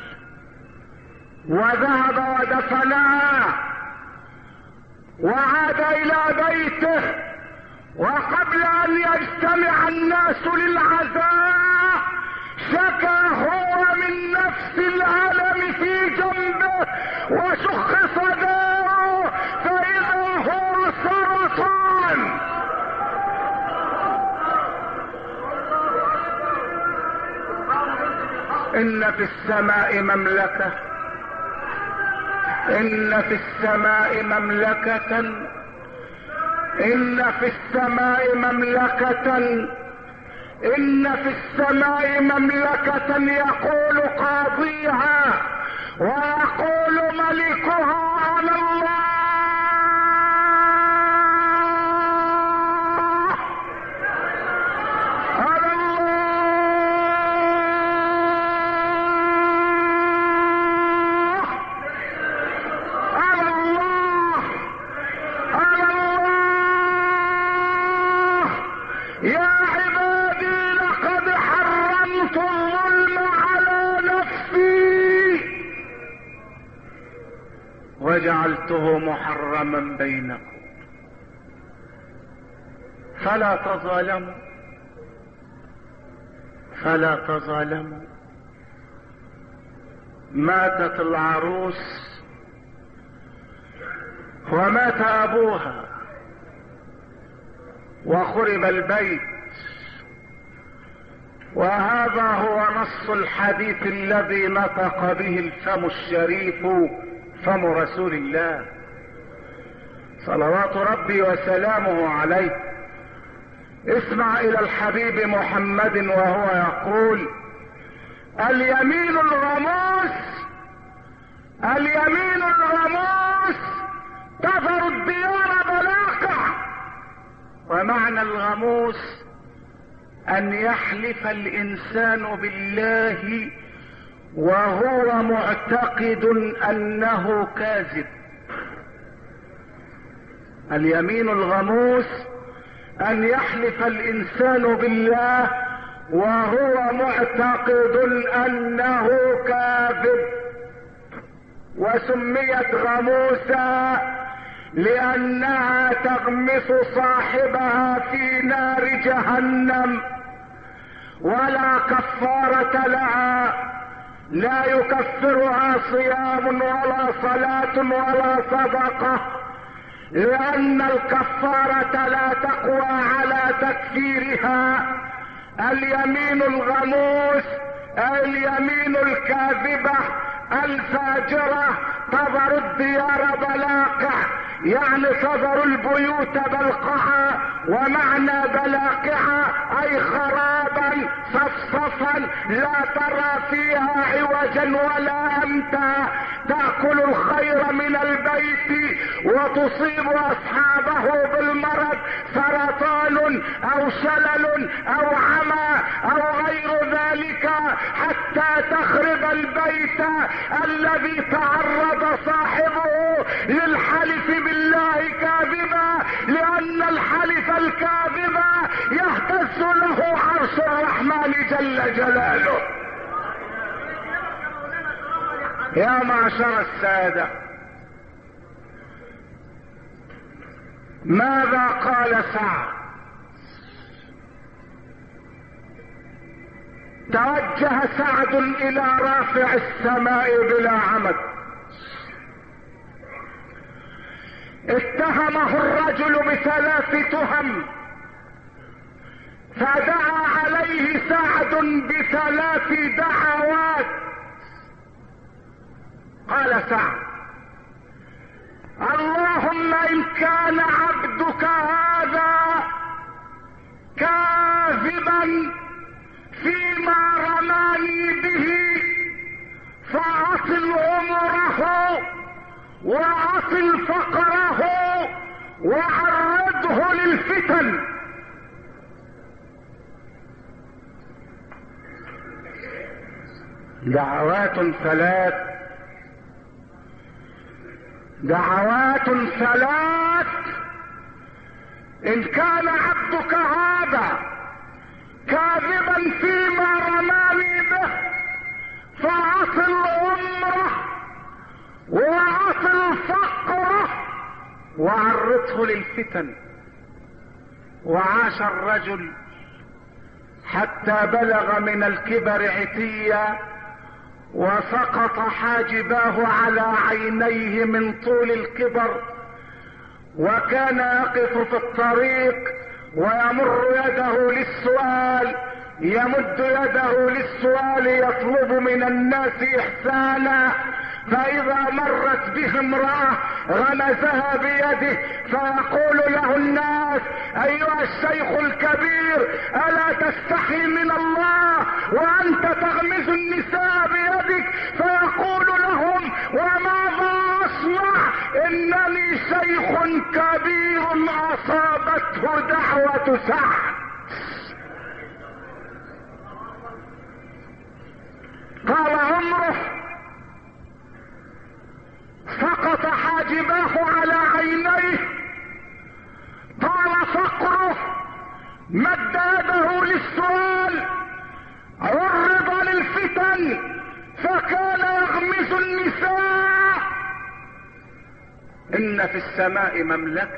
وذهب ودفنها، وعاد الى بيته. وقبل ان يجتمع الناس للعزاء شكى هو من نفس الالم في جنبه، وشخص داره فاذا هو سرطان. ان في السماء مملكة، ان في السماء مملكة، ان في السماء مملكة، ان في السماء مملكة يقول قاضيها ويقول ملكها: على الله، على الله، على الله، على الله، وجعلته محرما بينكم فلا تظالموا. ماتت العروس ومات ابوها وخرب البيت، وهذا هو نص الحديث الذي نطق به الفم الشريف، فم رسول الله صلوات ربي وسلامه عليه. اسمع الى الحبيب محمد وهو يقول: اليمين الغموس تذر الديار بلاقع. ومعنى الغموس ان يحلف الانسان بالله وهو معتقد انه كاذب. اليمين الغموس ان يحلف الانسان بالله وهو معتقد انه كاذب. وسميت غموسا لانها تغمس صاحبها في نار جهنم ولا كفارة لها، لا يكفرها صيام ولا صلاة ولا صدقة، لان الكفارة لا تقوى على تكفيرها. اليمين الغموس، اليمين الكاذبة الفاجرة تذر الديار بلاقع، يعني تذر البيوت بلقعا، ومعنى بلاقعا اي خرابا صفصفا لا ترى فيها عوجا ولا امتا، تأكل الخير من البيت وتصيب اصحابه بالمرض، سرطان او شلل او عمى او غير ذلك، حتى تخرب البيت الذي تعرض صاحبه للحلف بالله كاذبا، لان الحلف الكاذب يهتز له عرش الرحمن جل جلاله. يا معشر السادة، ماذا قال سعد؟ توجه سعد الى رافع السماء بلا عمد. اتهمه الرجل ب3 تهم، فدعا عليه سعد ب3 دعوات. قال سعد: اللهم ان كان عبدك هذا كاذبا فيما رماني به فاصل عمره واصل فقره وعرضه للفتن. دعوات ثلاث: ان كان عبدك هذا كاذبا فيما رماني به فاصل عمره واصل فقره وعرضه للفتن. وعاش الرجل حتى بلغ من الكبر عتيا، وسقط حاجباه على عينيه من طول الكبر، وكان يقف في الطريق ويمر يده للسؤال، يمد يده للسؤال يطلب من الناس احسانا، فاذا مرت به امرأة غمزها بيده فيقول له الناس: ايها الشيخ الكبير الا تستحي من الله وانت تغمز النساء بيدك؟ فيقول لهم: وماذا اصنع؟ انني شيخ كبير اصابته دعوة سعد. طال عمره، سقط حاجباه على عينيه، طال فقره، مد يده للسؤال، عرض للفتن، فكان يغمز النساء ان في السماء مملكة،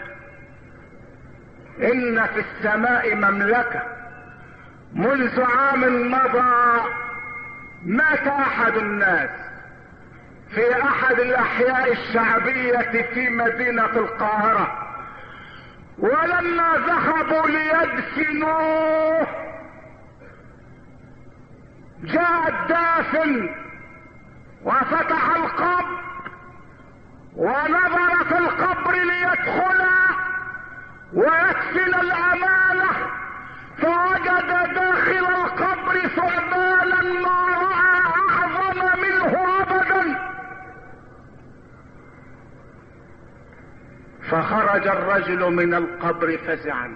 ان في السماء مملكة. منذ عام مضى مات احد الناس في احد الاحياء الشعبية في مدينة القاهرة، ولما ذهبوا ليدفنوه جاء الدافن وفتح القبر ونظر في القبر ليدخل ويدفن الامانة، فوجد داخل القبر ثعبانا ما رأى اعظم منه ابدا. فخرج الرجل من القبر فزعا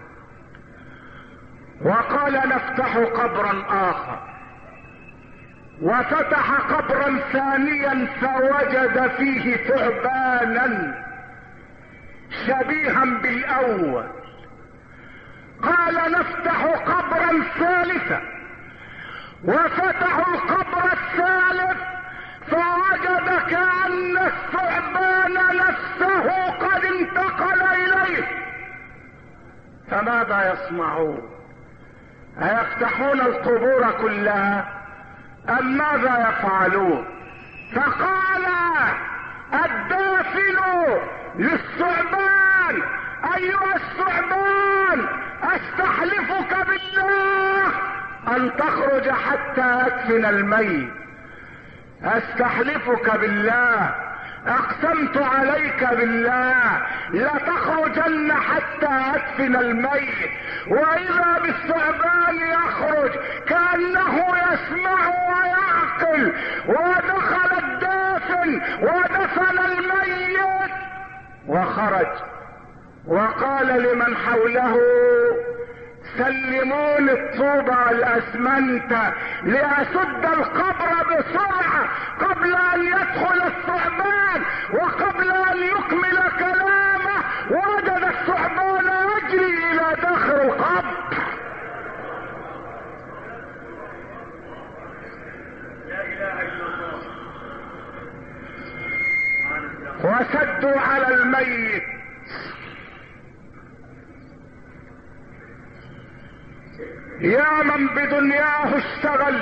وقال نفتح قبرا اخر، وفتح قبرا ثانيا فوجد فيه ثعبانا شبيها بالاول. قال نفتح قبرا ثالثا، وفتحوا القبر الثالث فوجد كأن الثعبان نفسه قد انتقل اليه. فماذا يصنعون؟ ايفتحون القبور كلها ام ماذا يفعلون؟ فقال الدافن للثعبان ايها الثعبان استحلفك بالله ان تخرج حتى ادفن الميت، استحلفك بالله، اقسمت عليك بالله لتخرجن حتى ادفن الميت. واذا بالثعبان يخرج كأنه يسمع ويعقل، ودخل الدافن ودفن الميت وخرج وقال لمن حوله سلموني الطوب والاسمنت لاسد القبر بسرعة قبل ان يدخل الثعبان وقبل ان يكمل كلامه. وجد الثعبان يجري الى داخل القبر. لا اله الا الله. وسدوا على الميت. يا من بدنياه اشتغل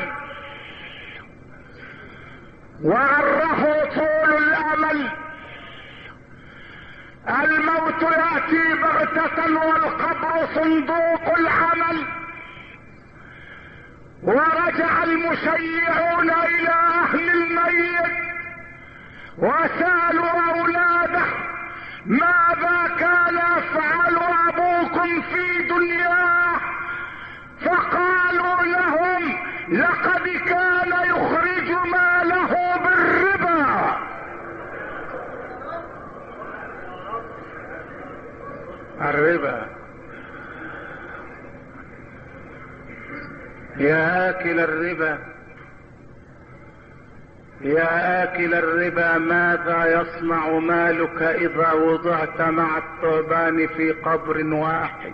وغره طول الامل، الموت يأتي بغتة والقبر صندوق العمل. ورجع المشيعون الى اهل الميت وسألوا اولاده ماذا كان يفعل ابوكم في دنياه؟ فقالوا لهم لقد كان يخرج ماله بالربا. الربا يا آكل الربا، يا آكل الربا ماذا يصنع مالك إذا وضعت مع الثعبان في قبر واحد؟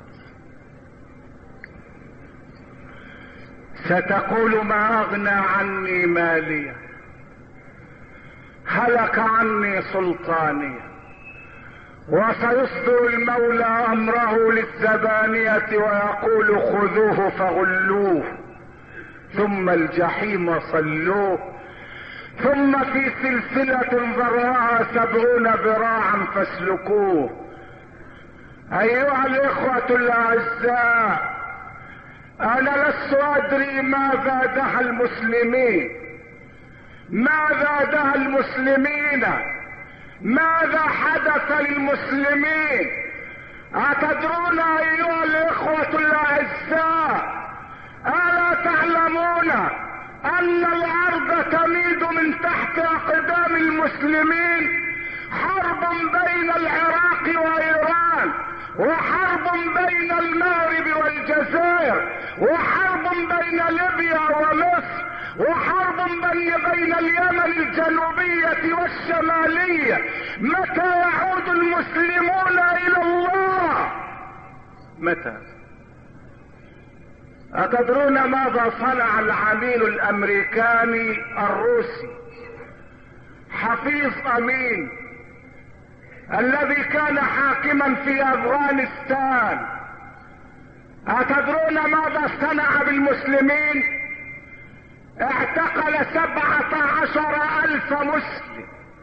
ستقول ما اغنى عني مالية، هلك عني سلطانية. وسيصدر المولى امره للزبانية ويقول خذوه فغلوه ثم الجحيم صلوه ثم في سلسلة ذرعها 70 ذراعا فاسلكوه. ايها الاخوة الاعزاء، انا لست ادري ماذا دعا المسلمين، ماذا دعا المسلمين، ماذا حدث للمسلمين. اتدرون ايها الاخوة الاعزاء، الا تعلمون ان الارض تميد من تحت اقدام المسلمين؟ حرب بين العراق وايران، وحرب بين المغرب والجزائر، وحرب بين ليبيا ومصر، وحرب بين اليمن الجنوبية والشمالية. متى يعود المسلمون الى الله؟ متى؟ أتدرون ماذا صنع العميل الامريكاني الروسي حفيظ امين الذي كان حاكما في افغانستان. اتدرون ماذا صنع بالمسلمين؟ اعتقل 17,000 مسلم،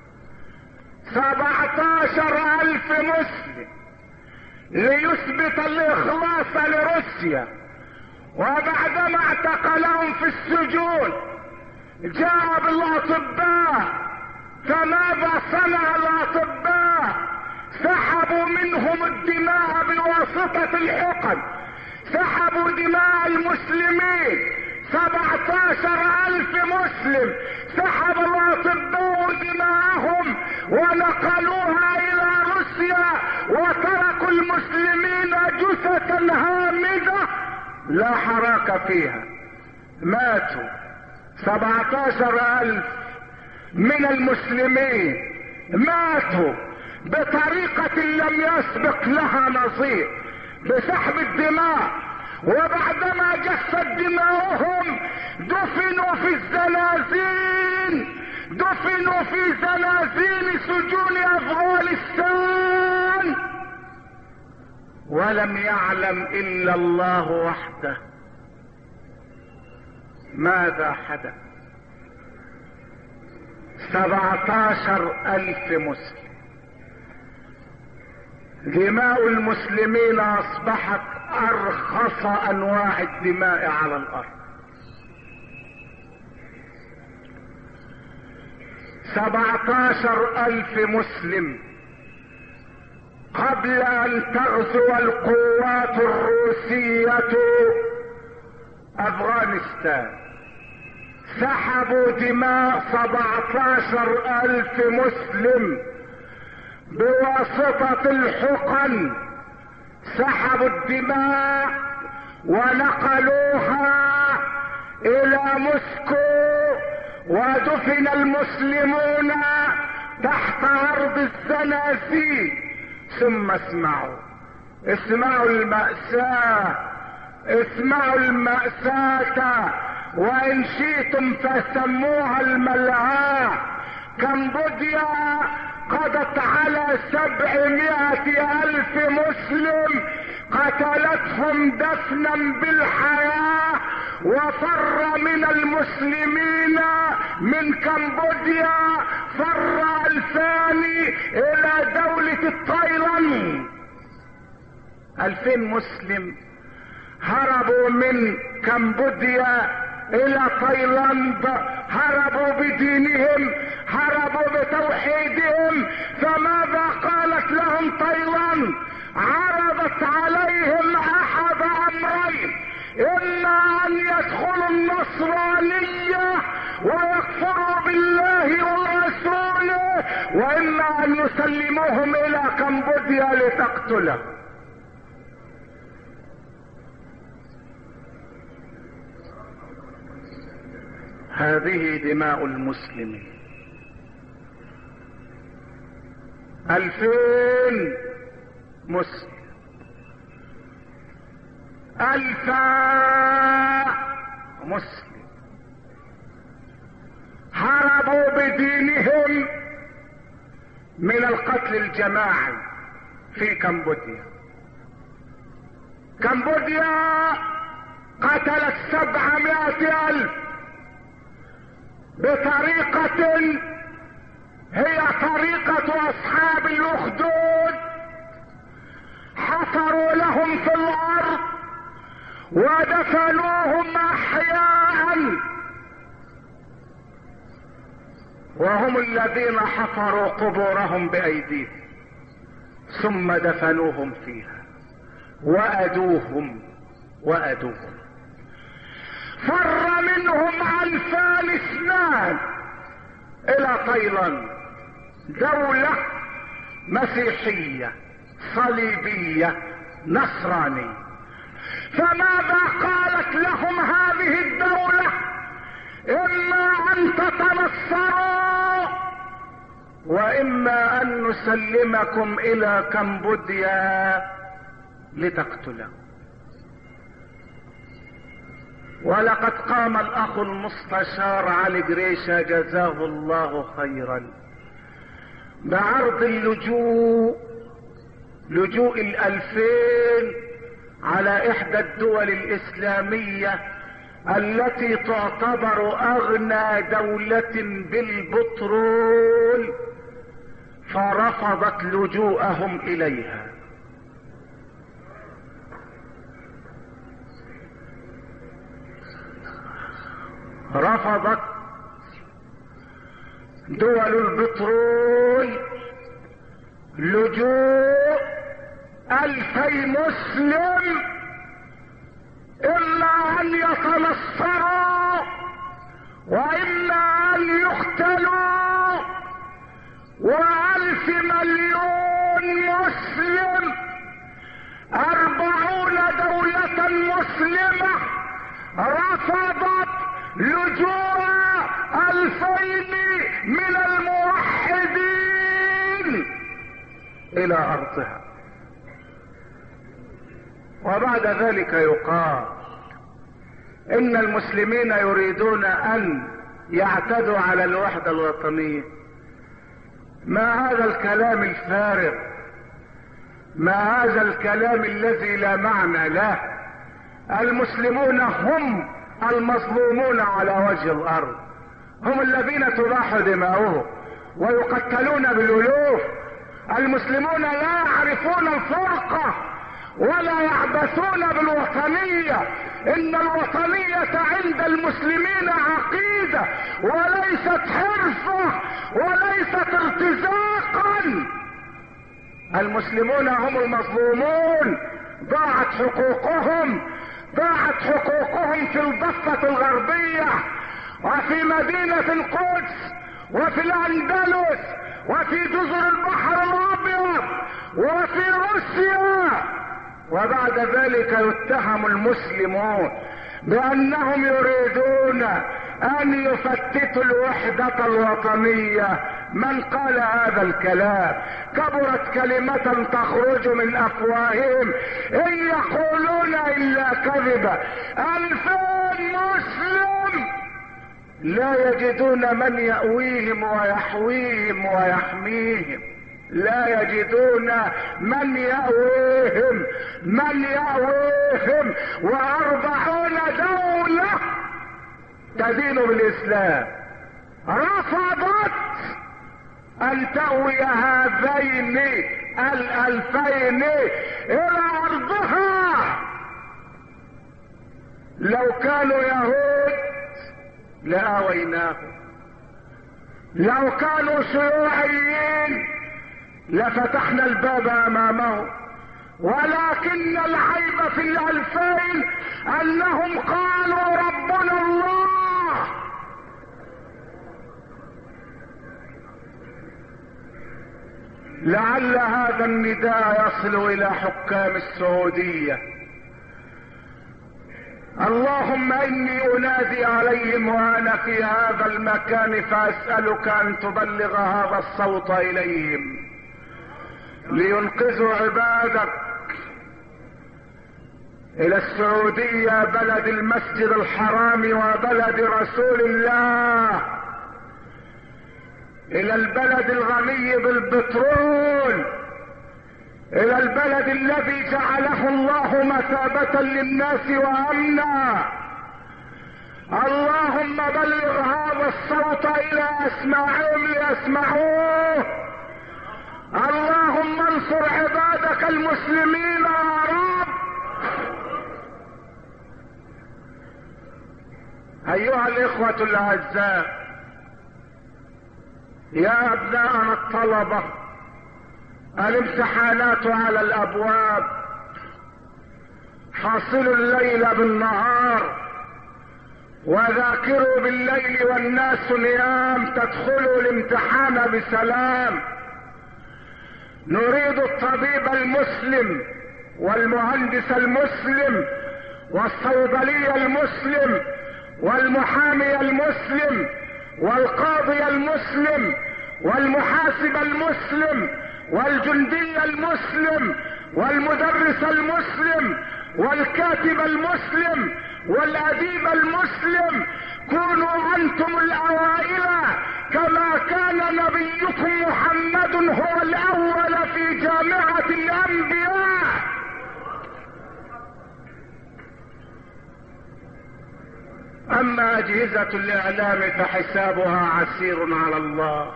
17,000 مسلم ليثبت الاخلاص لروسيا. وبعدما اعتقلهم في السجون جاء بالاطباء، فماذا صنع الاطباء؟ سحبوا منهم الدماء بواسطة الحقن، سحبوا دماء المسلمين. 17,000 مسلم سحب الاطباء دماءهم ونقلوها الى روسيا، وتركوا المسلمين جثثا هامدة لا حراك فيها. ماتوا 17,000 من المسلمين، ماتوا بطريقة لم يسبق لها نظير، بسحب الدماء. وبعدما جفت دماؤهم دفنوا في الزنازين، دفنوا في زنازين سجون افغانستان، ولم يعلم الا الله وحده ماذا حدث. 17,000 مسلم. دماء المسلمين اصبحت ارخص انواع الدماء على الارض. 17,000 مسلم قبل ان تغزو القوات الروسية افغانستان سحبوا دماء 17,000 مسلم بواسطة الحقن، سحبوا الدماء ونقلوها الى موسكو، ودفن المسلمون تحت ارض الزنازين. ثم اسمعوا المأساة، اسمعوا المأساة، وان شئتم فسموها الملعاة. كمبوديا قضت على 700,000 مسلم، قتلتهم دفنا بالحياة، وفر من المسلمين من كمبوديا فر 2000 الى دولة تايلاند. 2000 مسلم هربوا من كمبوديا الى تايلاند، هربوا بدينهم، هربوا بتوحيدهم. فماذا قالت لهم تايلاند؟ عرضت عليهم احد امرين: اما ان يدخلوا النصرانية ويكفروا بالله ورسوله، واما ان يسلموهم الى كمبوديا لتقتله. هذه دماء المسلمين. 2000 مسلم، 1000 مسلم هربوا بدينهم من القتل الجماعي في كمبوديا. كمبوديا قتلت 700,000 بطريقة هي طريقة اصحاب الاخدود. حفروا لهم في الارض ودفنوهم احياء، وهم الذين حفروا قبورهم بايديهم ثم دفنوهم فيها وادوهم. فر منهم 2002 الى تايلاند، دولة مسيحية صليبية نصرانية. فماذا قالت لهم هذه الدولة؟ اما ان تتنصروا واما ان نسلمكم الى كمبوديا لتقتلوا. ولقد قام الاخ المستشار علي جريشة جزاه الله خيرا بعرض اللجوء، لجوء 2000 على احدى الدول الاسلامية التي تعتبر اغنى دولة بالبترول، فرفضت لجوءهم اليها. رفضت دول البترول لجوء 2000 مسلم الا ان يتنصروا واما ان يقتلوا، و1000 مليون مسلم 40 دولة مسلمة رفضت لجوء 2000 من الموحدين الى ارضها. وبعد ذلك يقال ان المسلمين يريدون ان يعتدوا على الوحدة الوطنية. ما هذا الكلام الفارغ، ما هذا الكلام الذي لا معنى له. المسلمون هم المظلومون على وجه الارض، هم الذين تباح دماؤهم ويقتلون بالالوف. المسلمون لا يعرفون الفرقة ولا يعبثون بالوطنية. ان الوطنية عند المسلمين عقيدة وليست حرفة وليست ارتزاقا. المسلمون هم المظلومون، ضاعت حقوقهم، ضاعت حقوقهم في الضفة الغربية وفي مدينة القدس وفي الاندلس وفي جزر البحر الابيض وفي روسيا. وبعد ذلك يتهم المسلمون بانهم يريدون ان يفتتوا الوحدة الوطنية. من قال هذا الكلام؟ كبرت كلمة تخرج من افواههم ان يقولون الا كذبا. 2000 مسلم لا يجدون من يأويهم ويحويهم ويحميهم، لا يجدون من يأويهم، من يأويهم. و40 دولة تدين بالاسلام رفضت ان تأوي هذين 2000 الى ارضها. لو كانوا يهود لآويناهم، لو كانوا شيوعيين لفتحنا الباب امامهم، ولكن العيب في 2000 انهم قالوا ربنا الله. لعل هذا النداء يصل الى حكام السعودية. اللهم اني انادي عليهم وانا في هذا المكان، فاسألك ان تبلغ هذا الصوت اليهم لينقذوا عبادك. الى السعودية بلد المسجد الحرام وبلد رسول الله، الى البلد الغني بالبترول، الى البلد الذي جعله الله مثابة للناس وامنا. اللهم بلغ هذا الصوت الى اسماعهم ليسمعوه. اللهم انصر عبادك المسلمين يا رب. ايها الاخوة الاعزاء، يا ابناءنا الطلبة، الامتحانات على الابواب، حاصلوا الليل بالنهار وذاكروا بالليل والناس نيام، تدخلوا الامتحان بسلام. نريد الطبيب المسلم والمهندس المسلم والصيدلي المسلم والمحامي المسلم والقاضي المسلم والمحاسب المسلم والجندي المسلم والمدرس المسلم والكاتب المسلم والأديب المسلم كونوا أنتم الأوائل كما كان نبيكم محمد هو الأول في جامعة الأنبياء. أما أجهزة الإعلام فحسابها عسير على الله.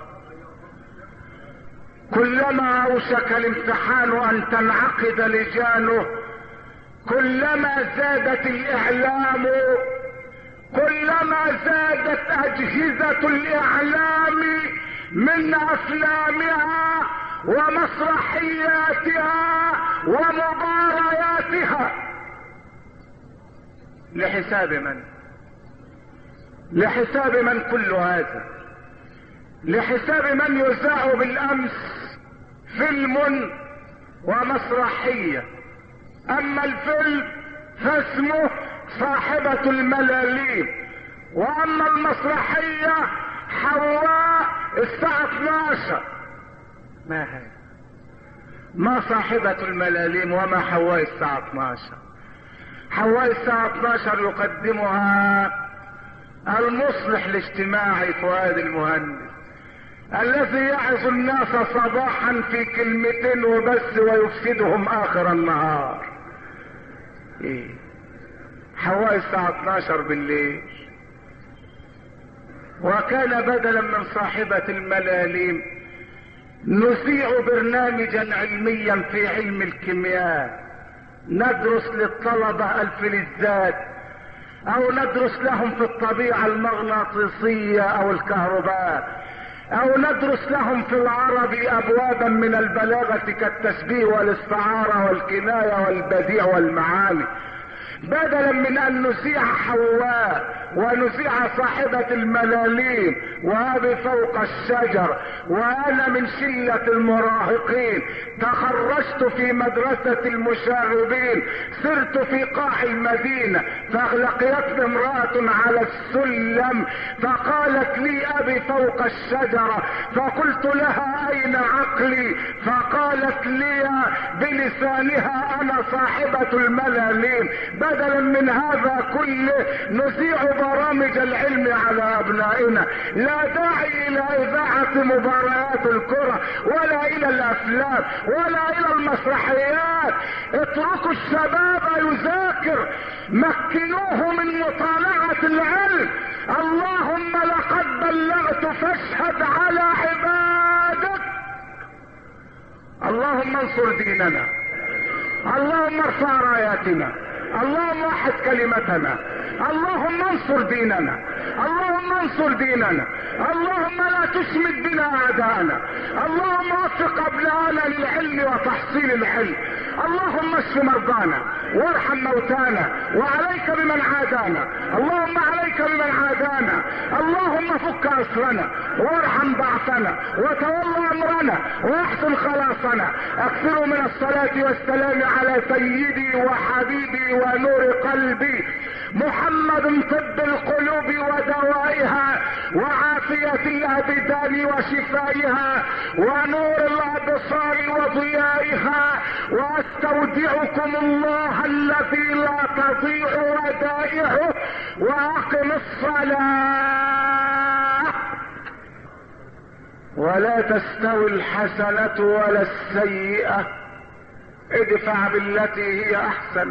كلما أوشك الامتحان أن تنعقد لجانه كلما زادت الإعلام، كلما زادت أجهزة الإعلام من أفلامها ومسرحياتها ومبارياتها. لحساب من؟ لحساب من كل هذا؟ لحساب من يذاع بالأمس فيلم ومسرحية. أما الفيلم فاسمه صاحبة الملاليم، وأما المسرحية حواء الساعة 12. ما هذا؟ ما صاحبة الملاليم وما حواء الساعة 12. حواء الساعة 12 يقدمها المصلح الاجتماعي فؤاد المهندس الذي يعظ الناس صباحا في كلمتين وبس ويفسدهم آخر النهار. إيه؟ حواء الساعة 12 بالليل. وكان بدلا من صاحبة الملاليم نذيع برنامجا علميا في علم الكيمياء، ندرس للطلبة الفلزات او ندرس لهم في الطبيعة المغناطيسية او الكهرباء، او ندرس لهم في العربي ابوابا من البلاغة كالتشبيه والاستعارة والكناية والبديع والمعاني، بدلا من ان نذيع حواء ونذيع صاحبة الملاليم وابي فوق الشجر. وانا من شلة المراهقين تخرجت في مدرسة المشاغبين، سرت في قاع المدينة فلقيتني امرأة على السلم فقالت لي ابي فوق الشجرة، فقلت لها اين عقلي؟ فقالت لي بلسانها انا صاحبة الملاليم. بدلا من هذا كله نذيع برامج العلم على ابنائنا. لا داعي الى اذاعة مباريات الكرة ولا الى الافلام ولا الى المسرحيات. اتركوا الشباب يذاكر، مكنوه من مطالعة العلم. اللهم لقد بلغت فاشهد على عبادك. اللهم انصر ديننا، اللهم ارفع راياتنا، اللهم وحد كلمتنا، اللهم انصر ديننا، اللهم انصر ديننا، اللهم لا تشمت بنا اعداءنا، اللهم وفق ابنائنا للعلم وتحصيل العلم، اللهم اشف مرضانا وارحم موتانا وعليك بمن عادانا، اللهم عليك بمن عادانا، اللهم فك اسرنا وارحم ضعفنا وتولى امرنا واحسن خلاصنا. اكثروا من الصلاة والسلام على سيدي وحبيبي ونور قلبي محمد طب القلوب ودوائها وعافية الابدان وشفائها ونور الابصار وضيائها. واستودعكم الله الذي لا تضيع ودائعه واقم الصلاة. ولا تستوي الحسنة ولا السيئة، ادفع بالتي هي احسن،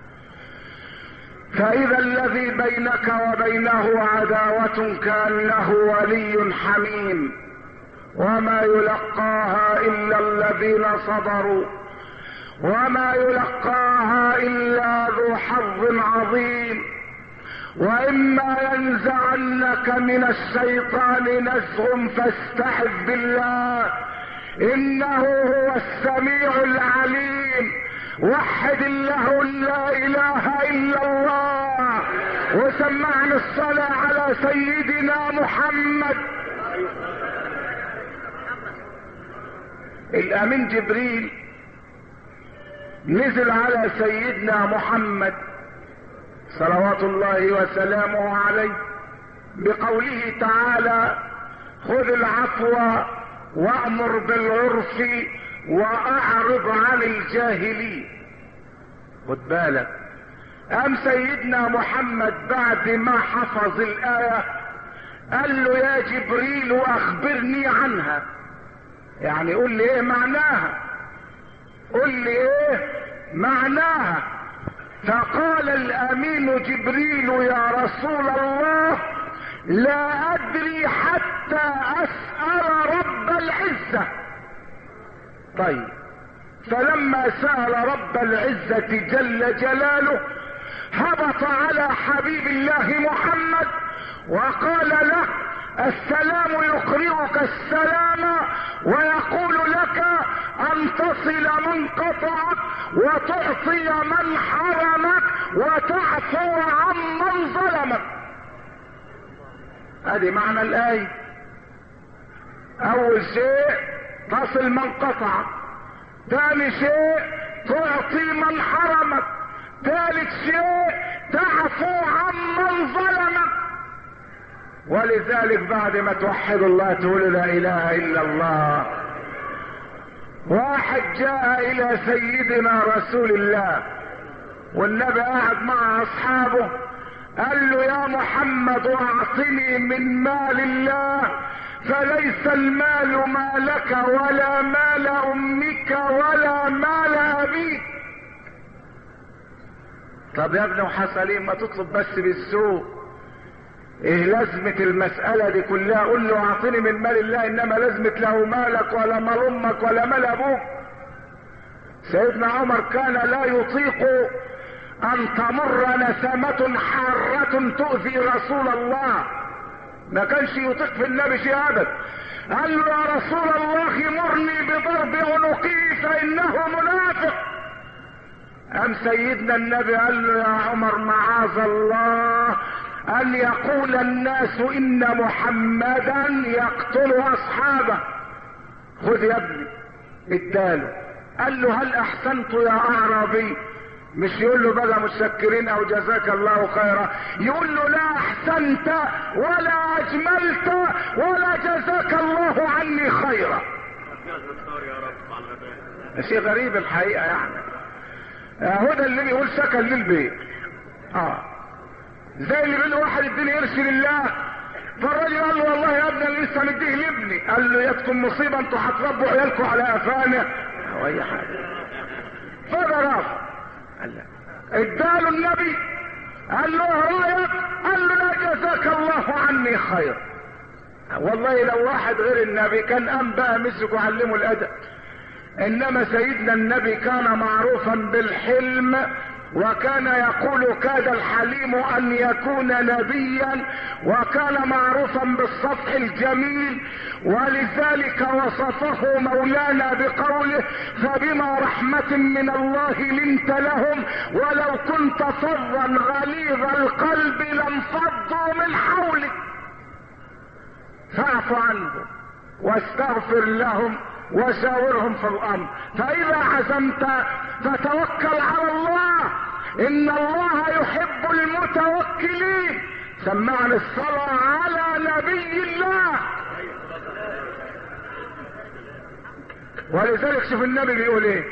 فإذا الذي بينك وبينه عداوة كأنه ولي حميم. وما يلقاها إلا الذين صبروا وما يلقاها إلا ذو حظ عظيم. وإما ينزغنك من الشيطان نزغ فاستعذ بالله إنه هو السميع العليم. وحد الله لا اله الا الله وسمعنا الصلاة على سيدنا محمد. الامين جبريل نزل على سيدنا محمد صلوات الله وسلامه عليه بقوله تعالى خذ العفو وامر بالعرف واعرض عن الجاهلين. خد بالك، قام سيدنا محمد بعد ما حفظ الآية قال له يا جبريل اخبرني عنها، يعني قول لي ايه معناها، قول لي ايه معناها. فقال الامين جبريل يا رسول الله لا ادري حتى اسأل رب العزة. طيب، فلما سأل رب العزة جل جلاله هبط على حبيب الله محمد وقال له السلام يقرئك السلام ويقول لك ان تصل من قطعك وتعطي من حرمك وتعفو عمن ظلمك. ادي معنى الايه. اول شيء تصل من قطعك، ثاني شيء تعطي من حرمك، ثالث شيء تعفو عمن ظلمك. ولذلك بعد ما توحد الله تقول لا اله الا الله. واحد جاء الى سيدنا رسول الله والنبي قاعد مع اصحابه، قال له يا محمد اعطني من مال الله، فليس المال مالك ولا مال امك ولا مال ابيك. طب يا ابني وحصل ايه؟ ما تطلب بس بالسوق، ايه لازمة المسألة دي كلها؟ قول له اعطني من مال الله، انما لازمة له مالك ولا مال امك ولا مال ابوك. سيدنا عمر كان لا يطيق ان تمر نسمة حارة تؤذي رسول الله، ما كانش يطيق في النبي شيء ابدا. قال له يا رسول الله مرني بضرب عنقه فانه منافق. قام سيدنا النبي قال له يا عمر معاذ الله ان يقول الناس ان محمدا يقتل اصحابه. خذ يا ابني، اداله. قال له هل احسنت يا اعرابي؟ مش يقول له بقى متشكرين او جزاك الله خيرا، يقول له لا احسنت ولا اجملت ولا جزاك الله عني خيرا. شيء غريب الحقيقة يعني. هو ده اللي بيقول سكن للبيت. زي اللي بيقول واحد اديني قرش لله، فالراجل قال له والله يا ابني انا لسه مديه لابني. قال له يكتم مصيبه انتوا هتربوا عيالكم على قفانا او اي حاجه. فده رافض. اداله النبي قال له رايك؟ قال له لا جزاك الله عني خير. والله لو واحد غير النبي كان قام بقى مسك وعلمه الادب، انما سيدنا النبي كان معروفا بالحلم، وكان يقول كاد الحليم ان يكون نبيا، وكان معروفا بالصفح الجميل، ولذلك وصفه مولانا بقوله فبما رحمة من الله لنت لهم ولو كنت فظا غليظ القلب لانفضوا من حولك فاعف عنهم واستغفر لهم وشاورهم في الامر، فاذا عزمت فتوكل على الله، ان الله يحب المتوكلين. سمعنا الصلاة على نبي الله. ولذلك شوف النبي بيقول ايه،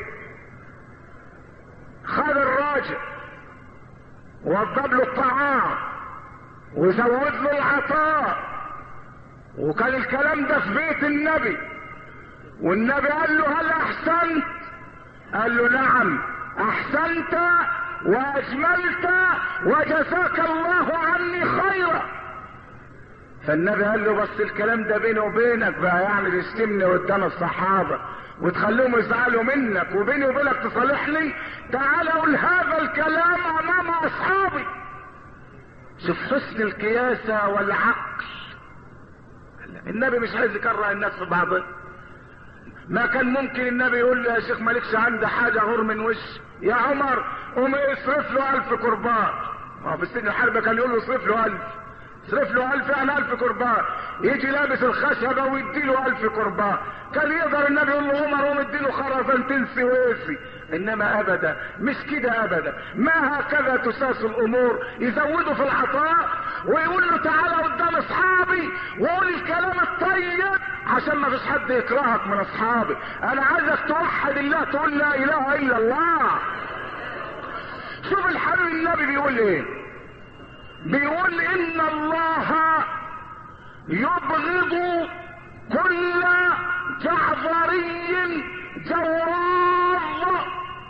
خد الراجل ووضب له الطعام وزود له العطاء، وكان الكلام ده في بيت النبي، والنبي قال له هل احسنت؟ قال له نعم احسنت واجملت وجزاك الله عني خيرا. فالنبي قال له بس الكلام ده بيني وبينك بقى، يعني تشتمني قدام الصحابه وتخليهم يزعلوا منك، وبيني وبينك تصالحني؟ تعال قول هذا الكلام امام اصحابي. شوف حسن القياسه والعقل. النبي مش عايز يكره الناس في بعضهم. ما كان ممكن النبي يقول له يا شيخ مالكش عندي حاجه غير من وش يا عمر قوم اصرف له 1000 كرباج. ما هو في سن الحرب كان يقول له اصرف له 1000، اصرف له 1000 يعني 1000 كرباج، يجي لابس الخشبه ويدي له 1000 كرباج. كان يقدر النبي يقول له عمر قوم ادي له خرزان تنسي ويسي، انما ابدا مش كده ابدا. ما هكذا تساس الامور. يزودوا في العطاء ويقول له تعالى قدام اصحابي وقول الكلام الطيب عشان ما فيش حد يكرهك من اصحابي. انا عايزك توحد الله، تقول لا اله الا الله. شوف الحبيب النبي بيقول ايه؟ بيقول ان الله يبغض كل جعفري جواظ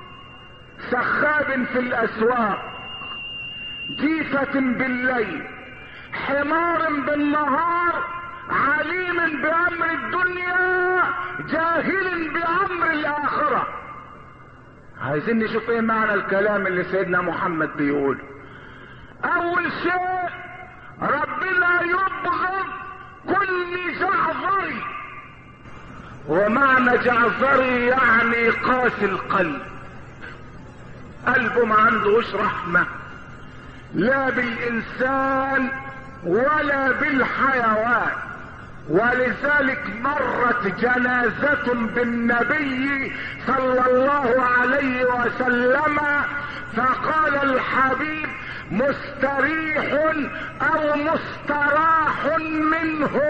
سخاب في الاسواق جيفة بالليل حمار بالنهار عليم بامر الدنيا جاهل بامر الاخرة. عايزين نشوف ايه معنى الكلام اللي سيدنا محمد بيقوله. اول شيء ربنا يبغض كل جعفري، ومعنى جعفري يعني قاسي القلب، قلبه ما عندهوش رحمة لا بالانسان ولا بالحيوان. ولذلك مرت جنازة بالنبي صلى الله عليه وسلم فقال الحبيب مستريح او مستراح منه.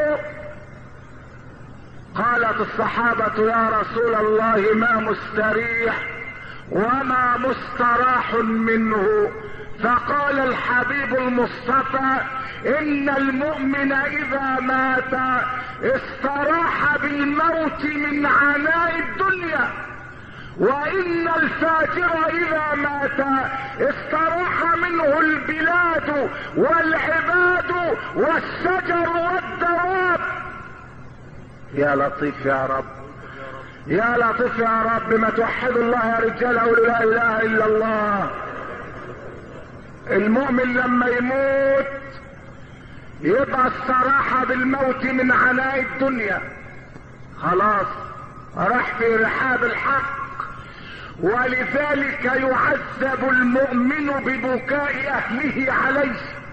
قالت الصحابة يا رسول الله ما مستريح وما مستراح منه؟ فقال الحبيب المصطفى ان المؤمن اذا مات استراح بالموت من عناء الدنيا، وان الفاجر اذا مات استراح منه البلاد والعباد والشجر والدواب. يا لطيف يا رب، يا لطيف يا رب، ما توحد الله يا رجال، قولوا لا اله الا الله. المؤمن لما يموت يبقى الصراحة بالموت من عناء الدنيا، خلاص راح في رحاب الحق. ولذلك يعذب المؤمن ببكاء اهله عليه.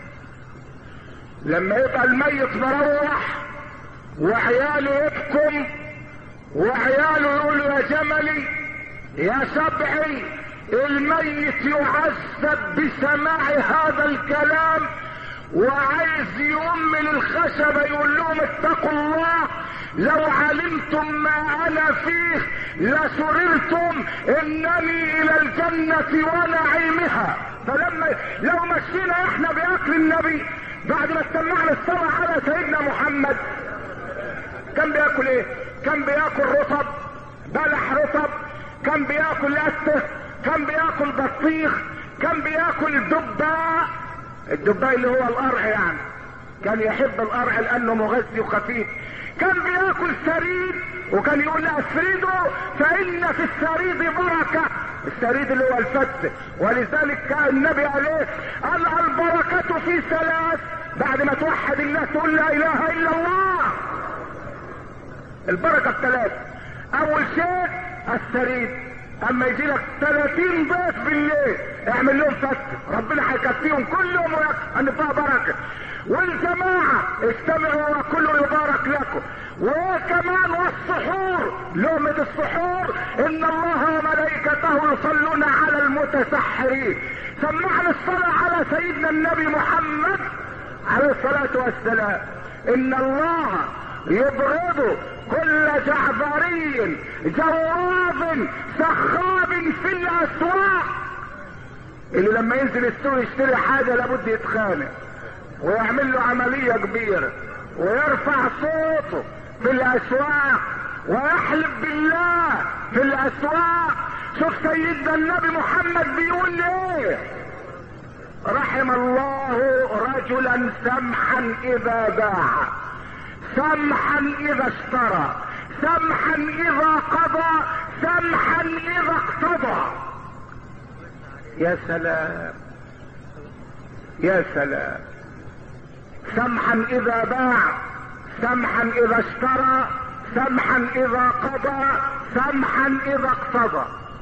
لما يبقى الميت مروح وعياله يبكم وعياله يقولوا يا جملي يا سبعي، الميت يعذب بسماع هذا الكلام وعايز يقوم من الخشبة يقول لهم اتقوا الله، لو علمتم ما انا فيه لسررتم انني الى الجنة ونعيمها. فلما لو مشينا احنا باكل النبي بعد ما استمعنا الصلاة على سيدنا محمد، كان بياكل ايه؟ كان بياكل رطب، بلح رطب، كان بياكل لسه، كان بياكل بطيخ، كان بياكل دباء. الدباء اللي هو القرع يعني، كان يحب القرع لانه مغذي وخفيف. كان بياكل ثريد، وكان يقول افردوا فان في الثريد بركة. الثريد اللي هو الفت. ولذلك كان النبي عليه قال البركة في ثلاث، بعد ما توحد الله تقول لا اله الا الله. البركة في ثلاث. اول شيء الثريد، اما يجي لك 30 ضيف بالليل اعمل لهم فت، ربنا هيكفيهم كلهم ان فيها بركه. والجماعه اجتمعوا وكلوا يبارك لكم. وكمان والسحور، لقمه السحور ان الله وملائكته يصلون على المتسحرين. سمعنا الصلاه على سيدنا النبي محمد عليه الصلاه والسلام. ان الله يبغض كل جعفري جواظ سخاب في الاسواق. اللي لما ينزل السوق يشتري حاجه لابد يتخانق ويعمل له عمليه كبيره ويرفع صوته في الاسواق ويحلف بالله في الاسواق. شوف سيدنا النبي محمد بيقول ايه؟ رحم الله رجلا سمحا اذا باع، سمحا اذا اشترى، سمحا اذا قضى، سمحا اذا اقتضى. يا سلام يا سلام. سمحا اذا باع، سمحا اذا اشترى، سمحا اذا قضى، سمحا اذا اقتضى.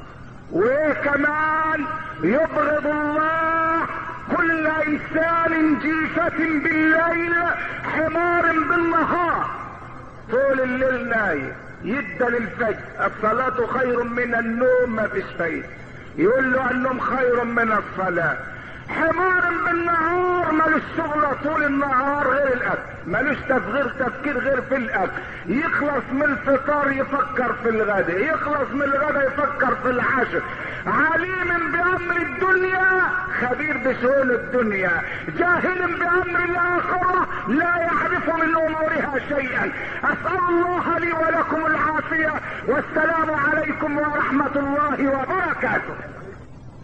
وكمان يبغض الله كل انسان جيفة بالليل حمار بالنهار. طول الليل نايم يدى للفجر، الصلاة خير من النوم، ما فيش فايدة. يقول له النوم خير من الصلاة. حمار بالنهار مالوش شغلة طول النهار غير الاكل، مالوش تفكير غير في الاكل. يخلص من الفطار يفكر في الغداء، يخلص من الغداء يفكر في العشاء. عليم بامر الدنيا خبير بشؤون الدنيا، جاهل بامر الاخره لا يعرف من امورها شيئا. اسال الله لي ولكم العافيه، والسلام عليكم ورحمه الله وبركاته.